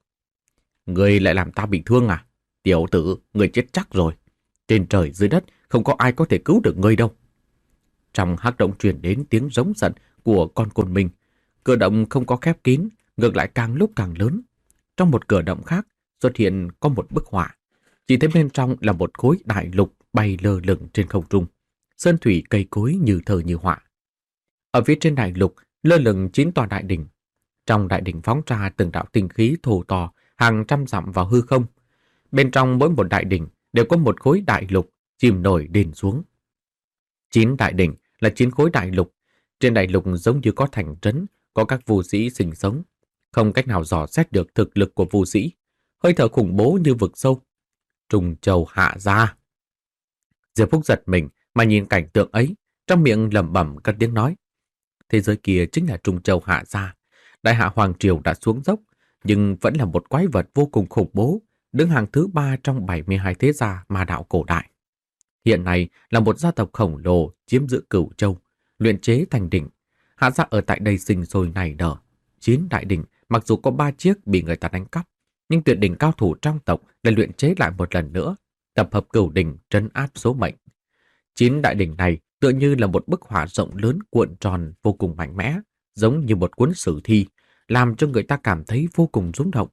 Người lại làm ta bị thương à? Tiểu tử, người chết chắc rồi. Trên trời dưới đất không có ai có thể cứu được ngươi đâu. Trong hắc động truyền đến tiếng rống giận của con Côn Minh. Cửa động không có khép kín, ngược lại càng lúc càng lớn. Trong một cửa động khác xuất hiện có một bức họa. Chỉ thấy bên trong là một khối đại lục bay lơ lửng trên không trung. Sơn thủy cây cối như thơ như họa. Ở phía trên đại lục lơ lửng chín tòa đại đỉnh. Trong đại đỉnh phóng ra từng đạo tinh khí thô to, hàng trăm dặm vào hư không. Bên trong mỗi một đại đỉnh đều có một khối đại lục chìm nổi đền xuống. Chín đại đỉnh là chín khối đại lục. Trên đại lục giống như có thành trấn, có các phù sĩ sinh sống. Không cách nào dò xét được thực lực của phù sĩ. Hơi thở khủng bố như vực sâu. Trùng Châu hạ ra. Diệp Phúc giật mình mà nhìn cảnh tượng ấy, trong miệng lẩm bẩm cất tiếng nói. Thế giới kia chính là Trung Châu hạ ra. Đại hạ Hoàng Triều đã xuống dốc, nhưng vẫn là một quái vật vô cùng khủng bố, đứng hàng thứ ba trong bảy mươi hai thế gia ma đạo cổ đại. Hiện nay là một gia tộc khổng lồ chiếm giữ Cửu Châu, luyện chế thành đỉnh. Hạ gia ở tại đây sinh sôi nảy nở. Chín đại đỉnh, mặc dù có ba chiếc bị người ta đánh cắp, nhưng tuyệt đỉnh cao thủ trong tộc đã luyện chế lại một lần nữa, tập hợp cửu đỉnh trấn áp số mệnh. Chín đại đỉnh này tựa như là một bức họa rộng lớn cuộn tròn vô cùng mạnh mẽ, giống như một cuốn sử thi, làm cho người ta cảm thấy vô cùng rung động.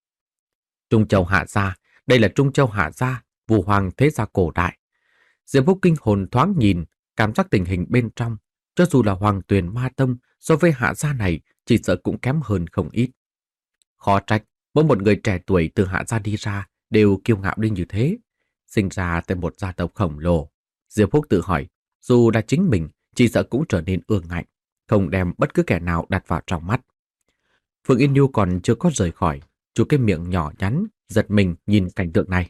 Trung Châu hạ gia, đây là Trung Châu hạ gia, vua hoàng thế gia cổ đại. Diệp Húc kinh hồn thoáng nhìn, cảm giác tình hình bên trong, cho dù là Hoàng Tuyền Ma Tông, so với hạ gia này chỉ sợ cũng kém hơn không ít. Khó trách, mỗi một người trẻ tuổi từ hạ gia đi ra đều kiêu ngạo đến như thế. Sinh ra tại một gia tộc khổng lồ. Diệp Húc tự hỏi, dù là chính mình, chỉ sợ cũng trở nên ương ngạnh, không đem bất cứ kẻ nào đặt vào trong mắt. Phượng Yên Nhu còn chưa có rời khỏi, chú cái miệng nhỏ nhắn, giật mình nhìn cảnh tượng này.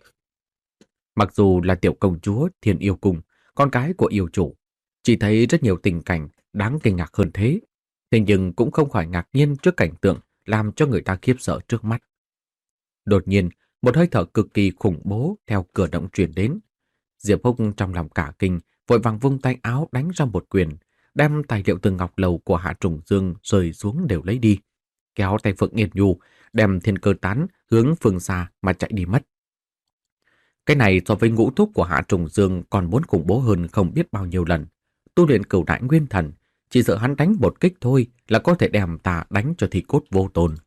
Mặc dù là tiểu công chúa Thiên Yêu Cung, con cái của yêu chủ, chỉ thấy rất nhiều tình cảnh đáng kinh ngạc hơn thế, thế nhưng cũng không khỏi ngạc nhiên trước cảnh tượng làm cho người ta khiếp sợ trước mắt. Đột nhiên, một hơi thở cực kỳ khủng bố theo cửa động truyền đến. Diệp Húc trong lòng cả kinh, vội vàng vung tay áo đánh ra một quyền, đem tài liệu từ ngọc lầu của Hạ Trùng Dương rơi xuống đều lấy đi, kéo tay Phượng Yên Nhu, đem thiên cơ tán hướng phương xa mà chạy đi mất. Cái này so với ngũ thúc của Hạ Trùng Dương còn muốn khủng bố hơn không biết bao nhiêu lần. Tu luyện cửu đại nguyên thần, chỉ sợ hắn đánh một kích thôi là có thể đem ta đánh cho thi cốt vô tồn.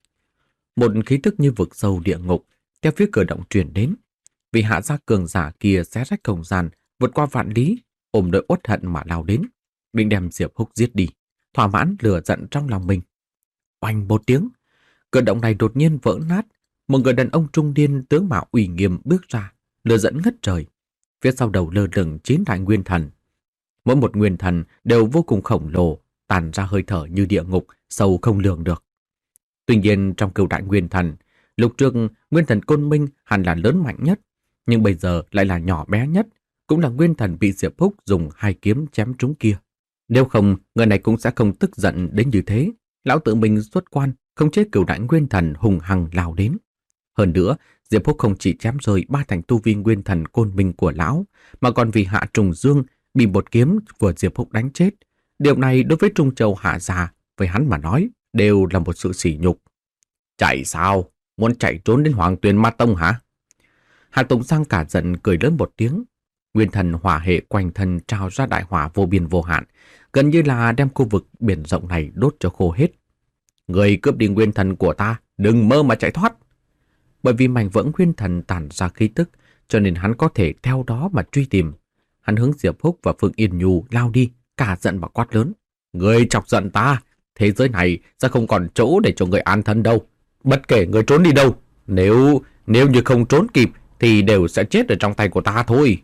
Một khí tức như vực sâu địa ngục theo phía cửa động truyền đến. Vì hạ gia cường giả kia xé rách không gian, vượt qua vạn lý, ôm đôi uất hận mà lao đến, định đem Diệp Húc giết đi, thỏa mãn lửa giận trong lòng mình. Oanh một tiếng, cửa động này đột nhiên vỡ nát, một người đàn ông trung niên tướng mạo uy nghiêm bước ra, lửa giận ngất trời. Phía sau đầu lơ lửng chín đại nguyên thần. Mỗi một nguyên thần đều vô cùng khổng lồ, tàn ra hơi thở như địa ngục, sâu không lường được. Tuy nhiên trong cửu đại nguyên thần, lục trước nguyên thần Côn Minh hẳn là lớn mạnh nhất, nhưng bây giờ lại là nhỏ bé nhất, cũng là nguyên thần bị Diệp Húc dùng hai kiếm chém trúng kia. Nếu không, người này cũng sẽ không tức giận đến như thế. Lão tự mình xuất quan, không chế cửu đại nguyên thần hùng hằng lao đến. Hơn nữa, Diệp Húc không chỉ chém rơi ba thành tu vi nguyên thần côn minh của lão, mà còn vì Hạ Trùng Dương bị một kiếm của Diệp Húc đánh chết. Điều này đối với Trung Châu Hạ gia, với hắn mà nói, đều là một sự sỉ nhục. Chạy sao? Muốn chạy trốn đến Hoàng Tuyền Ma Tông hả? Hạ Tùng Giang cả giận cười lớn một tiếng. Nguyên thần hỏa hệ quanh thân trào ra đại hỏa vô biên vô hạn, gần như là đem khu vực biển rộng này đốt cho khô hết. Người cướp đi nguyên thần của ta, đừng mơ mà chạy thoát. Bởi vì mảnh vỡ nguyên thần tản ra khí tức, cho nên hắn có thể theo đó mà truy tìm. Hắn hướng Diệp Húc và Phương Yên Nhu lao đi, cả giận và quát lớn. Người chọc giận ta, thế giới này sẽ không còn chỗ để cho người an thân đâu. Bất kể người trốn đi đâu, nếu nếu như không trốn kịp thì đều sẽ chết ở trong tay của ta thôi.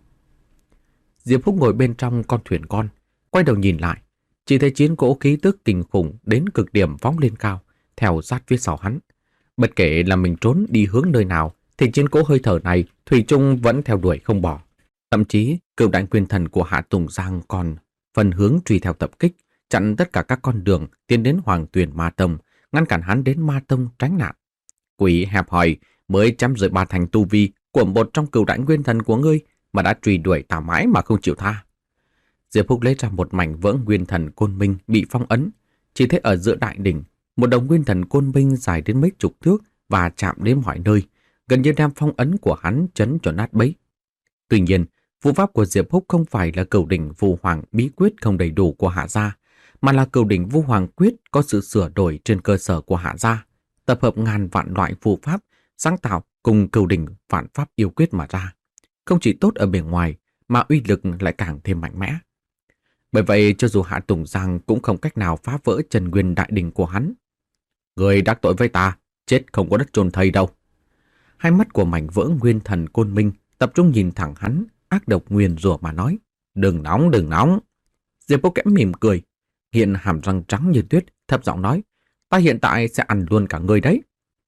Diệp Húc ngồi bên trong con thuyền con, quay đầu nhìn lại, chỉ thấy chiến cỗ khí tức kinh khủng đến cực điểm phóng lên cao, theo sát phía sau hắn. Bất kể là mình trốn đi hướng nơi nào, thì chiến cỗ hơi thở này thủy chung vẫn theo đuổi không bỏ. Thậm chí, cựu đại quyền thần của Hạ Tùng Giang còn phần hướng truy theo tập kích, chặn tất cả các con đường tiến đến Hoàng Tuyền Ma Tông, ngăn cản hắn đến Ma Tông tránh nạn. Quỷ hẹp hòi mới chém rơi ba thành tu vi của một trong cựu đại nguyên thần của ngươi mà đã truy đuổi ta mãi mà không chịu tha. Diệp Húc lấy ra một mảnh vỡ nguyên thần côn minh bị phong ấn, chỉ thấy ở giữa đại đỉnh, một đồng nguyên thần côn minh dài đến mấy chục thước và chạm đến mọi nơi, gần như đem phong ấn của hắn chấn cho nát bấy. Tuy nhiên, vũ pháp của Diệp Húc không phải là cửu đỉnh Vu Hoàng bí quyết không đầy đủ của Hạ gia, mà là cửu đỉnh Vu Hoàng quyết có sự sửa đổi trên cơ sở của Hạ gia, tập hợp ngàn vạn loại phù pháp sáng tạo cùng cửu đỉnh vạn pháp yêu quyết mà ra. Không chỉ tốt ở bề ngoài mà uy lực lại càng thêm mạnh mẽ. Bởi vậy, cho dù Hạ Tùng Giang cũng không cách nào phá vỡ chân nguyên đại đỉnh của hắn. Người đắc tội với ta, chết không có đất chôn thây đâu. Hai mắt của mảnh vỡ nguyên thần côn minh tập trung nhìn thẳng hắn, ác độc nguyền rủa mà nói. Đừng nóng, đừng nóng. Diệp Húc kẽ mỉm cười, hiện hàm răng trắng như tuyết, thấp giọng nói. Ta hiện tại sẽ ăn luôn cả người đấy.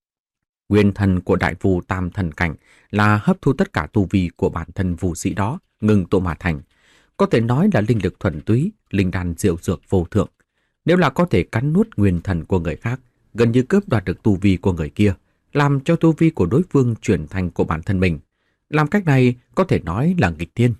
Nguyên thần của đại phù tam thần cảnh là hấp thu tất cả tu vi của bản thân phù sĩ đó, ngừng tụ mà thành. Có thể nói là linh lực thuần túy, linh đan diệu dược vô thượng. Nếu là có thể cắn nuốt nguyên thần của người khác, gần như cướp đoạt được tu vi của người kia, làm cho tu vi của đối phương chuyển thành của bản thân mình. Làm cách này có thể nói là nghịch thiên.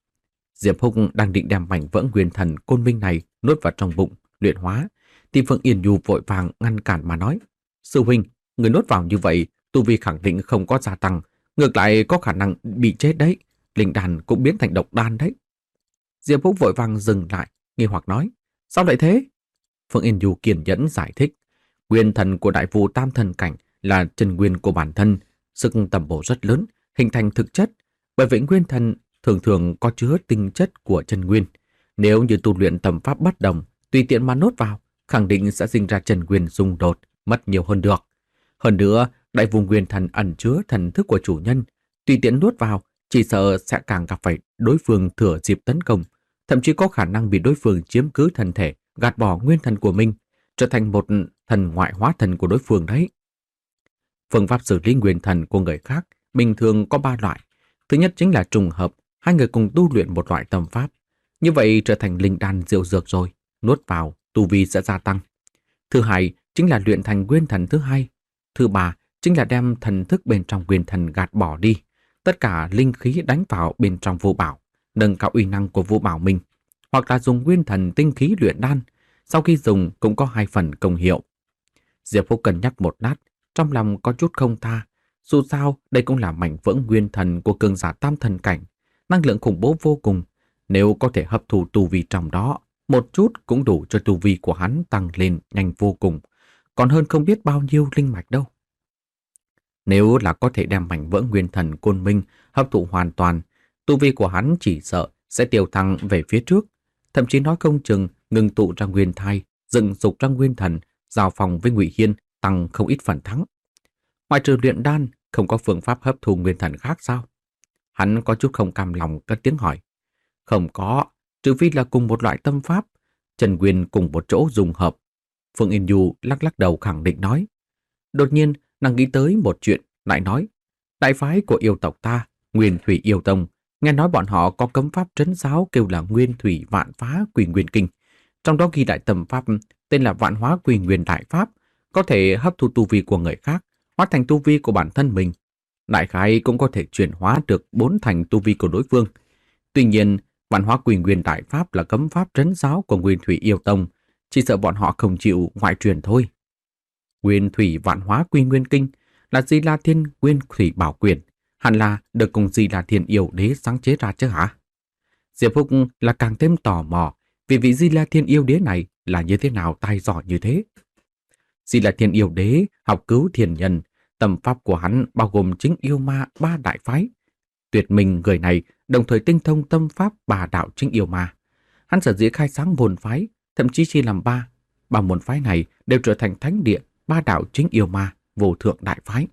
Diệp Húc đang định đem mảnh vỡ nguyên thần côn minh này nuốt vào trong bụng, luyện hóa, thì Phương Yên Nhu vội vàng ngăn cản mà nói. Sư huynh, người nuốt vào như vậy, tu vi khẳng định không có gia tăng, ngược lại có khả năng bị chết đấy, linh đan cũng biến thành độc đan đấy. Diệp Húc vội vàng dừng lại, nghi hoặc nói, sao lại thế? Phương Yên Nhu kiên nhẫn giải thích, nguyên thần của đại phù tam thần cảnh là chân nguyên của bản thân, sức tầm bổ rất lớn, hình thành thực chất, bởi vậy nguyên thần thường thường có chứa tinh chất của chân nguyên. Nếu như tu luyện tầm pháp bất đồng, tùy tiện mà nốt vào, khẳng định sẽ sinh ra chân nguyên xung đột, mất nhiều hơn được. Hơn nữa, đại vùng nguyên thần ẩn chứa thần thức của chủ nhân, tùy tiện nuốt vào, chỉ sợ sẽ càng gặp phải đối phương thừa dịp tấn công, thậm chí có khả năng bị đối phương chiếm cứ thân thể, gạt bỏ nguyên thần của mình, trở thành một thần ngoại hóa thần của đối phương đấy. Phương pháp xử lý nguyên thần của người khác bình thường có ba loại. Thứ nhất chính là trùng hợp, hai người cùng tu luyện một loại tâm pháp. Như vậy trở thành linh đan diệu dược rồi, nuốt vào, tu vi sẽ gia tăng. Thứ hai chính là luyện thành nguyên thần thứ hai. Thứ ba chính là đem thần thức bên trong nguyên thần gạt bỏ đi. Tất cả linh khí đánh vào bên trong vô bảo, nâng cao uy năng của vô bảo mình. Hoặc là dùng nguyên thần tinh khí luyện đan, sau khi dùng cũng có hai phần công hiệu. Diệp Húc cân nhắc một lát, trong lòng có chút không tha. Dù sao, đây cũng là mảnh vỡ nguyên thần của cường giả tam thần cảnh, năng lượng khủng bố vô cùng. Nếu có thể hấp thụ tu vi trong đó, một chút cũng đủ cho tu vi của hắn tăng lên nhanh vô cùng, còn hơn không biết bao nhiêu linh mạch đâu. Nếu là có thể đem mảnh vỡ nguyên thần côn minh hấp thụ hoàn toàn, tu vi của hắn chỉ sợ sẽ tiêu thăng về phía trước, thậm chí nói không chừng ngừng tụ ra nguyên thai, dựng dục ra nguyên thần, giao phòng với Ngụy Hiên tăng không ít phần thắng. Ngoài trừ luyện đan, không có phương pháp hấp thu nguyên thần khác sao? Hắn có chút không cam lòng cất tiếng hỏi. Không có, trừ phi là cùng một loại tâm pháp, chân nguyên cùng một chỗ dùng hợp. Phương Yên Nhu lắc lắc đầu khẳng định nói. Đột nhiên, nàng nghĩ tới một chuyện, lại nói. Đại phái của yêu tộc ta, Nguyên Thủy Yêu Tông, nghe nói bọn họ có cấm pháp trấn giáo kêu là Nguyên Thủy Vạn Phá Quỷ Nguyên Kinh. Trong đó ghi đại tầm pháp tên là Vạn Hóa Quỷ Nguyên Đại Pháp, có thể hấp thu tu vi của người khác, hóa thành tu vi của bản thân mình. Đại khái cũng có thể chuyển hóa được bốn thành tu vi của đối phương. Tuy nhiên, Vạn Hóa Quỷ Nguyên Đại Pháp là cấm pháp trấn giáo của Nguyên Thủy Yêu Tông, chỉ sợ bọn họ không chịu ngoại truyền thôi. Nguyên Thủy Vạn Hóa Quy Nguyên Kinh là Di La Thiên Nguyên Thủy Bảo Quyền, hẳn là được cùng Di La Thiên Yêu Đế sáng chế ra chứ hả? Diệp Húc là càng thêm tò mò vì vị Di La Thiên Yêu Đế này là như thế nào tài giỏi như thế. Di La Thiên Yêu Đế học cứu thiên nhân, tầm pháp của hắn bao gồm chính yêu ma ba đại phái. Tuyệt minh người này đồng thời tinh thông tâm pháp bà đạo chính yêu ma. Hắn sở dĩ khai sáng môn phái, thậm chí chia làm ba. Ba môn phái này đều trở thành thánh địa ba đạo chính yêu ma, vô thượng đại phái.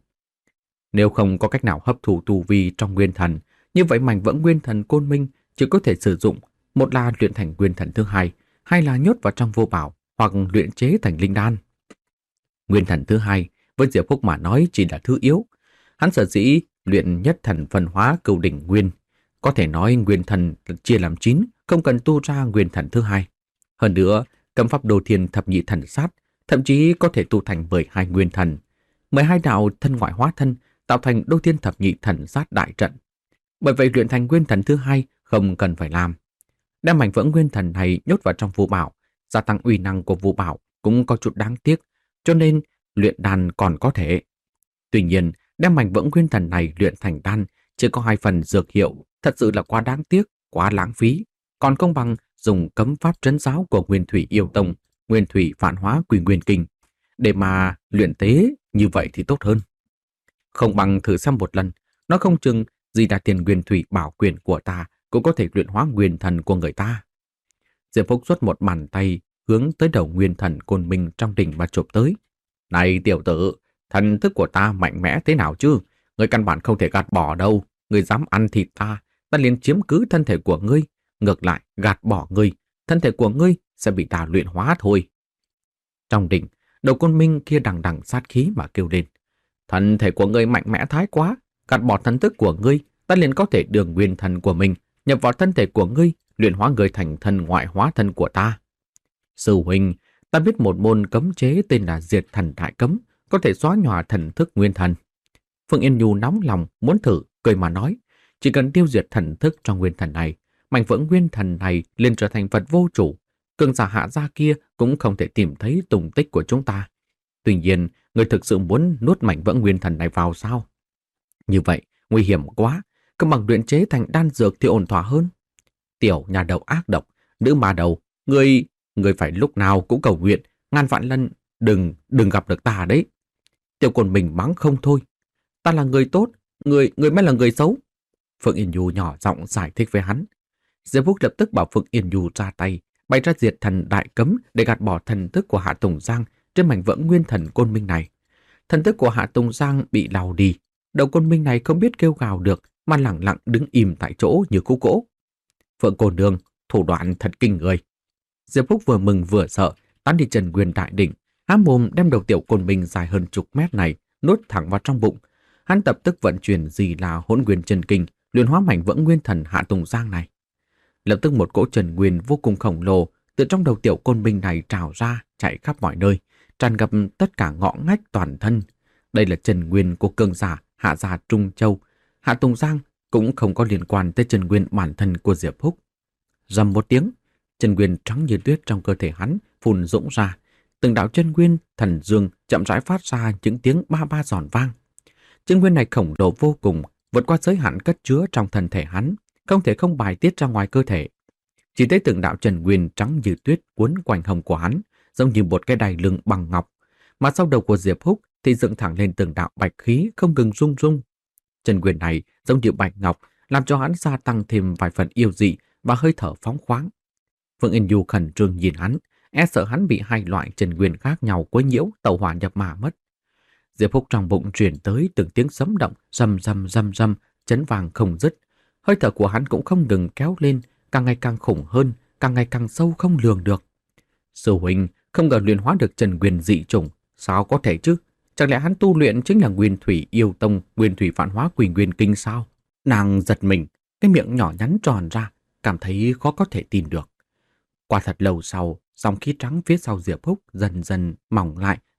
Nếu không có cách nào hấp thụ tu vi trong nguyên thần, như vậy mảnh vỡ nguyên thần Côn Minh chỉ có thể sử dụng một là luyện thành nguyên thần thứ hai, hai là nhốt vào trong vô bảo hoặc luyện chế thành linh đan. Nguyên thần thứ hai với Diệp Húc mà nói chỉ là thứ yếu. Hắn sở dĩ luyện nhất thần phân hóa cửu đỉnh nguyên, có thể nói nguyên thần chia làm chín, không cần tu ra nguyên thần thứ hai. Hơn nữa, cấm pháp đồ thiên thập nhị thần sát thậm chí có thể tu thành mười hai nguyên thần, mười hai đạo thân ngoại hóa thân tạo thành đô thiên thập nhị thần sát đại trận. Bởi vậy luyện thành nguyên thần thứ hai không cần phải làm. Đem mảnh vỡ nguyên thần này nhốt vào trong vô bảo, gia tăng uy năng của vô bảo cũng có chút đáng tiếc, cho nên luyện đan còn có thể. Tuy nhiên, đem mảnh vỡ nguyên thần này luyện thành đan chỉ có hai phần dược hiệu, thật sự là quá đáng tiếc, quá lãng phí, còn không bằng dùng cấm pháp trấn giáo của Nguyên Thủy Yêu Tông, Nguyên Thủy Vạn Hóa Quỷ Nguyên Kinh để mà luyện tế, như vậy thì tốt hơn. Không bằng thử xem một lần, nó không chừng Di Đà Thiên Nguyên Thủy Bảo Quyền của ta cũng có thể luyện hóa nguyên thần của người ta. Diệp Phúc xuất một bàn tay hướng tới đầu nguyên thần Côn Minh trong đỉnh mà chụp tới. Này tiểu tử, thần thức của ta mạnh mẽ thế nào chứ? Ngươi căn bản không thể gạt bỏ đâu. Ngươi dám ăn thịt ta, ta liền chiếm cứ thân thể của ngươi. Ngược lại, gạt bỏ ngươi, thân thể của ngươi sẽ bị ta luyện hóa thôi. Trong đỉnh, đầu Côn Minh kia đằng đằng sát khí mà kêu lên. Thân thể của ngươi mạnh mẽ thái quá, gạt bỏ thân thức của ngươi, ta liền có thể đưa nguyên thần của mình nhập vào thân thể của ngươi, luyện hóa ngươi thành thân ngoại hóa thân của ta. Sư huynh, ta biết một môn cấm chế tên là Diệt Thần Đại Cấm, có thể xóa nhòa thần thức nguyên thần. Phương Yên Nhu nóng lòng muốn thử, cười mà nói, chỉ cần tiêu diệt thần thức trong nguyên thần này, mảnh vỡ nguyên thần này liền trở thành vật vô chủ, cường giả hạ gia kia cũng không thể tìm thấy tung tích của chúng ta. Tuy nhiên, người thực sự muốn nuốt mảnh vỡ nguyên thần này vào sao? Như vậy, nguy hiểm quá, không bằng luyện chế thành đan dược thì ổn thỏa hơn. Tiểu nhà đầu ác độc, nữ ma đầu, người, người phải lúc nào cũng cầu nguyện, ngàn vạn lần, đừng, đừng gặp được ta đấy. Tiểu Côn Minh mắng không thôi. Ta là người tốt, người, người mới là người xấu. Phượng Yên Nhu nhỏ giọng giải thích với hắn. Diệp Phúc lập tức bảo Phượng Yên Nhu ra tay, bày ra Diệt Thần Đại Cấm để gạt bỏ thần thức của Hạ Tùng Giang trên mảnh vỡ nguyên thần Côn Minh này. Thần thức của Hạ Tùng Giang bị lau đi, đầu Côn Minh này không biết kêu gào được mà lẳng lặng đứng im tại chỗ như khúc gỗ. Phượng cô nương, thủ đoạn thật kinh người. Diệp Phúc vừa mừng vừa sợ, tán đi Trần Nguyên Đại Đỉnh, há mồm đem đầu tiểu Côn Minh dài hơn chục mét này nuốt thẳng vào trong bụng. Hắn tập tức vận chuyển gì là Hỗn Nguyên Chân Kinh, luyện hóa mảnh vỡ nguyên thần Hạ Tùng Giang này. Lập tức một cỗ Trần Nguyên vô cùng khổng lồ từ trong đầu tiểu Côn Minh này trào ra, chạy khắp mọi nơi, tràn ngập tất cả ngõ ngách toàn thân. Đây là Trần Nguyên của cường giả Hạ gia Trung Châu. Hạ Tùng Giang cũng không có liên quan tới Trần Nguyên bản thân của Diệp Húc. Rầm một tiếng, Trần Nguyên trắng như tuyết trong cơ thể hắn phun dũng ra, từng đạo chân nguyên thần dương chậm rãi phát ra những tiếng ba ba giòn vang. Chân nguyên này khổng lồ vô cùng, vượt qua giới hạn cất chứa trong thân thể hắn, không thể không bài tiết ra ngoài cơ thể. Chỉ thấy từng đạo trần nguyên trắng như tuyết cuốn quanh hông của hắn, giống như một cái đài lưng bằng ngọc, mà sau đầu của Diệp Húc thì dựng thẳng lên từng đạo bạch khí không ngừng rung rung. Trần nguyên này giống như bạch ngọc, làm cho hắn gia tăng thêm vài phần yêu dị và hơi thở phóng khoáng. Phương Yên Nhu khẩn trương nhìn hắn, e sợ hắn bị hai loại trần nguyên khác nhau quấy nhiễu, tẩu hỏa nhập ma mất. Diệp Húc trong bụng truyền tới từng tiếng sấm động, rầm rầm rầm rầm, chấn vang không dứt. Hơi thở của hắn cũng không ngừng kéo lên, càng ngày càng khủng hơn, càng ngày càng sâu không lường được. Sư huynh không ngờ luyện hóa được trần nguyên dị chủng, sao có thể chứ? Chẳng lẽ hắn tu luyện chính là Nguyên Thủy Yêu Tông, Nguyên Thủy Vạn Hóa Quỷ Nguyên Kinh sao? Nàng giật mình, cái miệng nhỏ nhắn tròn ra, cảm thấy khó có thể tin được. Qua thật lâu sau, dòng khí trắng phía sau Diệp Húc dần dần mỏng lại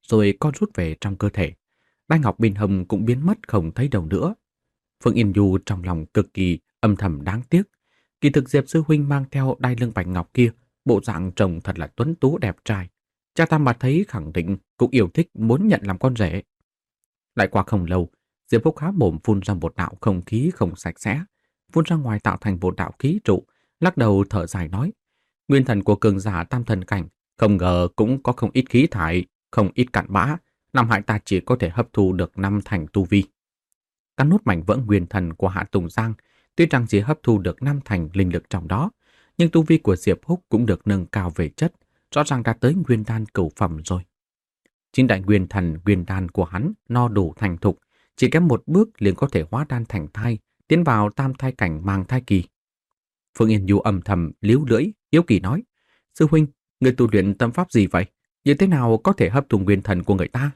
rồi co rút về trong cơ thể. Đai ngọc bên hông cũng biến mất không thấy đâu nữa. Phương Yên Du trong lòng cực kỳ âm thầm đáng tiếc. Kỳ thực Diệp sư huynh mang theo đai lưng bạch ngọc kia, bộ dạng trông thật là tuấn tú đẹp trai. Cha ta mà thấy khẳng định cũng yêu thích muốn nhận làm con rể. Lại qua không lâu, Diệp Húc há mồm phun ra một đạo không khí không sạch sẽ, phun ra ngoài tạo thành một đạo khí trụ, lắc đầu thở dài nói: Nguyên thần của cường giả tam thần cảnh, không ngờ cũng có không ít khí thải, không ít cặn bã, làm hại ta chỉ có thể hấp thu được năm thành tu vi. Cắn nốt mảnh vỡ nguyên thần của Hạ Tùng Giang, tuy rằng chỉ hấp thu được năm thành linh lực trong đó, nhưng tu vi của Diệp Húc cũng được nâng cao về chất, rõ ràng đã tới nguyên đan cửu phẩm rồi. Chín đại nguyên thần nguyên đan của hắn no đủ thành thục, chỉ kém một bước liền có thể hóa đan thành thai, tiến vào tam thai cảnh mang thai kỳ. Phương Yên Du âm thầm líu lưỡi, yếu kỳ nói: Sư huynh, người tu luyện tâm pháp gì vậy? Như thế nào có thể hấp thụ nguyên thần của người ta?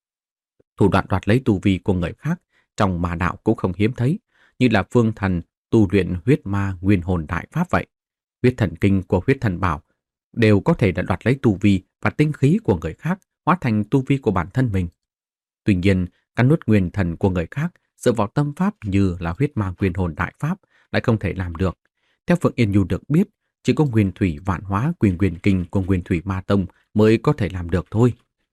Thủ đoạn đoạt lấy tu vi của người khác trong ma đạo cũng không hiếm thấy, như là phương thần tu luyện huyết ma nguyên hồn đại pháp vậy. Huyết thần kinh của huyết thần bảo đều có thể đã đoạt lấy tu vi và tinh khí của người khác, hóa thành tu vi của bản thân mình. Tuy nhiên, cắn nuốt nguyên thần của người khác dựa vào tâm pháp như là huyết ma nguyên hồn đại pháp lại không thể làm được. Theo Phượng Yên Du được biết, chỉ có nguyên thủy vạn hóa quyền nguyên kinh của nguyên thủy ma tông mới có thể làm được thôi.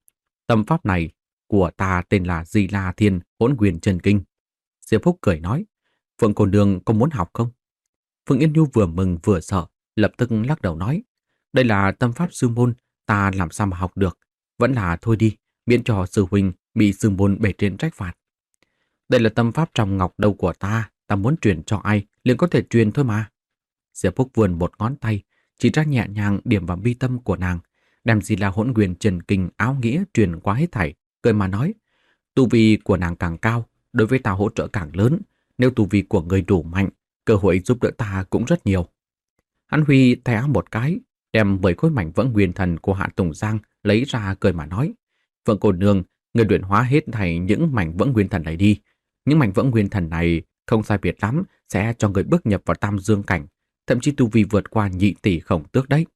Tâm pháp này của ta tên là Di La Thiên Hỗn Nguyên Chân Kinh. Diệp Phúc cười nói: Phượng cô nương có muốn học không? Phượng Yên Du vừa mừng vừa sợ, lập tức lắc đầu nói: Đây là tâm pháp sư môn, ta làm sao mà học được, vẫn là thôi đi, miễn cho sư huynh bị sư môn bể trên trách phạt. Đây là tâm pháp trong ngọc đầu của ta, ta muốn truyền cho ai liền có thể truyền thôi mà. Diệp Phúc vươn một ngón tay, chỉ ra nhẹ nhàng điểm vào mi tâm của nàng, đem gì là Hỗn Nguyên Chân Kinh áo nghĩa truyền qua hết thảy, cười mà nói: Tu vi của nàng càng cao, đối với ta hỗ trợ càng lớn, nếu tu vi của người đủ mạnh, cơ hội giúp đỡ ta cũng rất nhiều. Hắn huy tay áo một cái, đem mười khối mảnh vỡ nguyên thần của Hạ Tùng Giang lấy ra, cười mà nói: Phượng cô nương, người luyện hóa hết thảy những mảnh vỡ nguyên thần này đi. Những mảnh vỡ nguyên thần này không sai biệt lắm sẽ cho người bước nhập vào tam dương cảnh, thậm chí tu vi vượt qua nhị tỷ khổng tước đấy.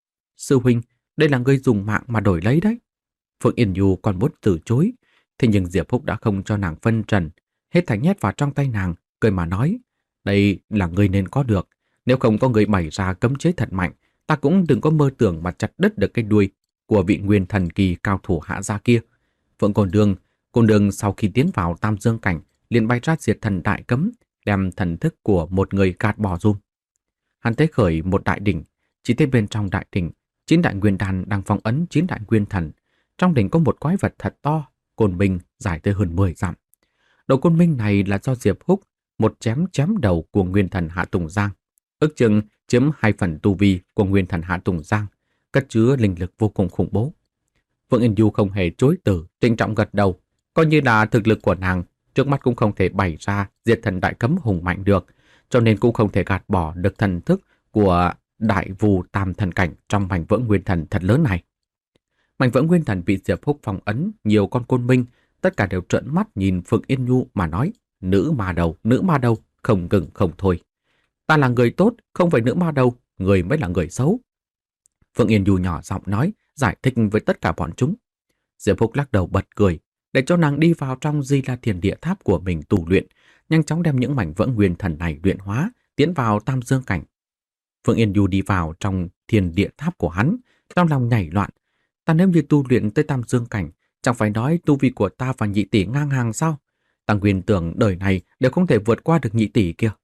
Sư huynh, đây là người dùng mạng mà đổi lấy đấy. Phượng Yên Du còn muốn từ chối, thế nhưng Diệp Húc đã không cho nàng phân trần, hết thảy nhét vào trong tay nàng, cười mà nói: Đây là người nên có được, nếu không có người bày ra cấm chế thật mạnh, ta cũng đừng có mơ tưởng mà chặt đứt được cái đuôi của vị nguyên thần kỳ cao thủ Hạ gia kia. Phượng cô nương, cô nương sau khi tiến vào tam dương cảnh liền bày ra diệt thần đại cấm, đem thần thức của một người gạt bỏ dùm. Hắn tế khởi một đại đỉnh, chỉ thấy bên trong đại đỉnh, chín đại nguyên đan đang phong ấn chín đại nguyên thần. Trong đỉnh có một quái vật thật to, côn minh dài tới hơn mười dặm. Đầu côn minh này là do Diệp Húc một chém chém đầu của nguyên thần Hạ Tùng Giang, ước chừng chiếm hai phần tu vi của nguyên thần Hạ Tùng Giang, cất chứa linh lực vô cùng khủng bố. Phượng Yên Du không hề chối từ, trịnh trọng gật đầu, coi như là thực lực của nàng trước mắt cũng không thể bày ra diệt thần đại cấm hùng mạnh được, cho nên cũng không thể gạt bỏ được thần thức của đại vù tam thần cảnh trong mảnh vỡ nguyên thần thật lớn này. Mảnh vỡ nguyên thần bị Diệp Húc phong ấn nhiều con côn minh, tất cả đều trợn mắt nhìn Phượng Yên Du mà nói: Nữ ma đầu, nữ ma đầu, không ngừng không thôi. Ta là người tốt, không phải nữ ma đầu, người mới là người xấu. Phượng Yên Du nhỏ giọng nói, giải thích với tất cả bọn chúng. Diệp Húc lắc đầu bật cười, để cho nàng đi vào trong Di La Thiền Địa Tháp của mình tu luyện, nhanh chóng đem những mảnh vỡ nguyên thần này luyện hóa, tiến vào tam dương cảnh. Phượng Yên Du đi vào trong Thiền Địa Tháp của hắn, trong lòng nhảy loạn. Ta nếu như tu luyện tới tam dương cảnh, chẳng phải nói tu vi của ta và nhị tỷ ngang hàng sao? Ta nguyên tưởng đời này đều không thể vượt qua được nhị tỷ kia.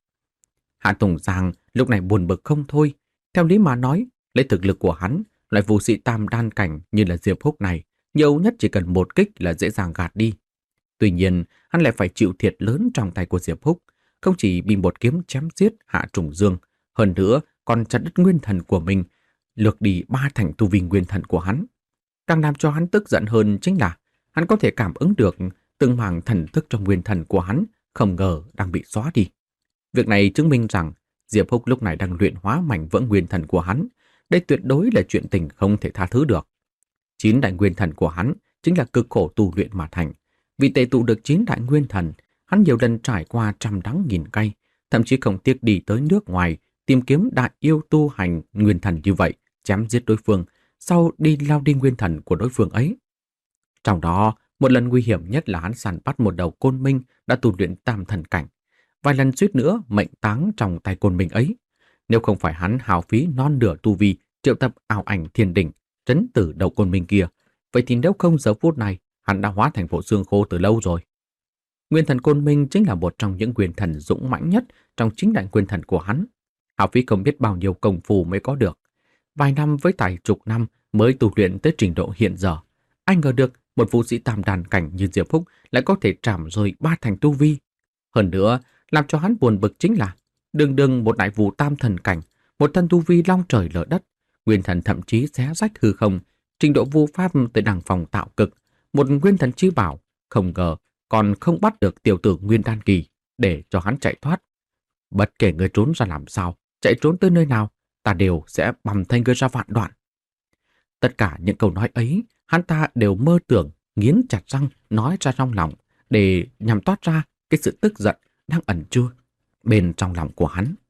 Hạ Tùng Giang lúc này buồn bực không thôi. Theo lý mà nói, lấy thực lực của hắn, loại vũ sĩ tam đan cảnh như là Diệp Húc này, nhiều nhất chỉ cần một kích là dễ dàng gạt đi. Tuy nhiên, hắn lại phải chịu thiệt lớn trong tay của Diệp Húc, không chỉ bị một kiếm chém giết Hạ Trùng Dương, hơn nữa còn chặt đứt nguyên thần của mình, lược đi ba thành tu vi nguyên thần của hắn. Càng làm cho hắn tức giận hơn chính là hắn có thể cảm ứng được từng mảng thần thức trong nguyên thần của hắn không ngờ đang bị xóa đi. Việc này chứng minh rằng Diệp Húc lúc này đang luyện hóa mảnh vỡ nguyên thần của hắn. Đây tuyệt đối là chuyện tình không thể tha thứ được. Chín đại nguyên thần của hắn chính là cực khổ tu luyện mà thành. Vì tề tụ được chín đại nguyên thần, hắn nhiều lần trải qua trăm đắng nghìn cay, thậm chí không tiếc đi tới nước ngoài tìm kiếm đại yêu tu hành nguyên thần như vậy, chém giết đối phương, sau đi lao đi nguyên thần của đối phương ấy. Trong đó, một lần nguy hiểm nhất là hắn săn bắt một đầu côn minh đã tu luyện tam thần cảnh. Vài lần suýt nữa mệnh táng trong tay côn minh ấy. Nếu không phải hắn hao phí non nửa tu vi triệu tập ảo ảnh thiên đỉnh, trấn tử đầu côn minh kia, vậy thì nếu không giờ phút này, hắn đã hóa thành bộ xương khô từ lâu rồi. Nguyên thần côn minh chính là một trong những quyền thần dũng mãnh nhất trong chính đại quyền thần của hắn. Hao phí không biết bao nhiêu công phu mới có được. Vài năm với tài chục năm mới tu luyện tới trình độ hiện giờ. Anh ngờ được một vũ sĩ tam đàn cảnh như Diệp Phúc lại có thể trảm rồi ba thành tu vi. Hơn nữa, làm cho hắn buồn bực chính là đừng đừng một đại vũ tam thần cảnh, một thân tu vi long trời lở đất, nguyên thần thậm chí xé rách hư không, trình độ vu pháp tới đẳng phòng tạo cực, một nguyên thần chi bảo, không ngờ còn không bắt được tiểu tử Nguyên Đan kỳ để cho hắn chạy thoát. Bất kể người trốn ra làm sao, chạy trốn tới nơi nào, ta đều sẽ bầm thay ngươi ra vạn đoạn. Tất cả những câu nói ấy, hắn ta đều mơ tưởng, nghiến chặt răng, nói ra trong lòng, để nhằm toát ra cái sự tức giận đang ẩn chứa bên trong lòng của hắn.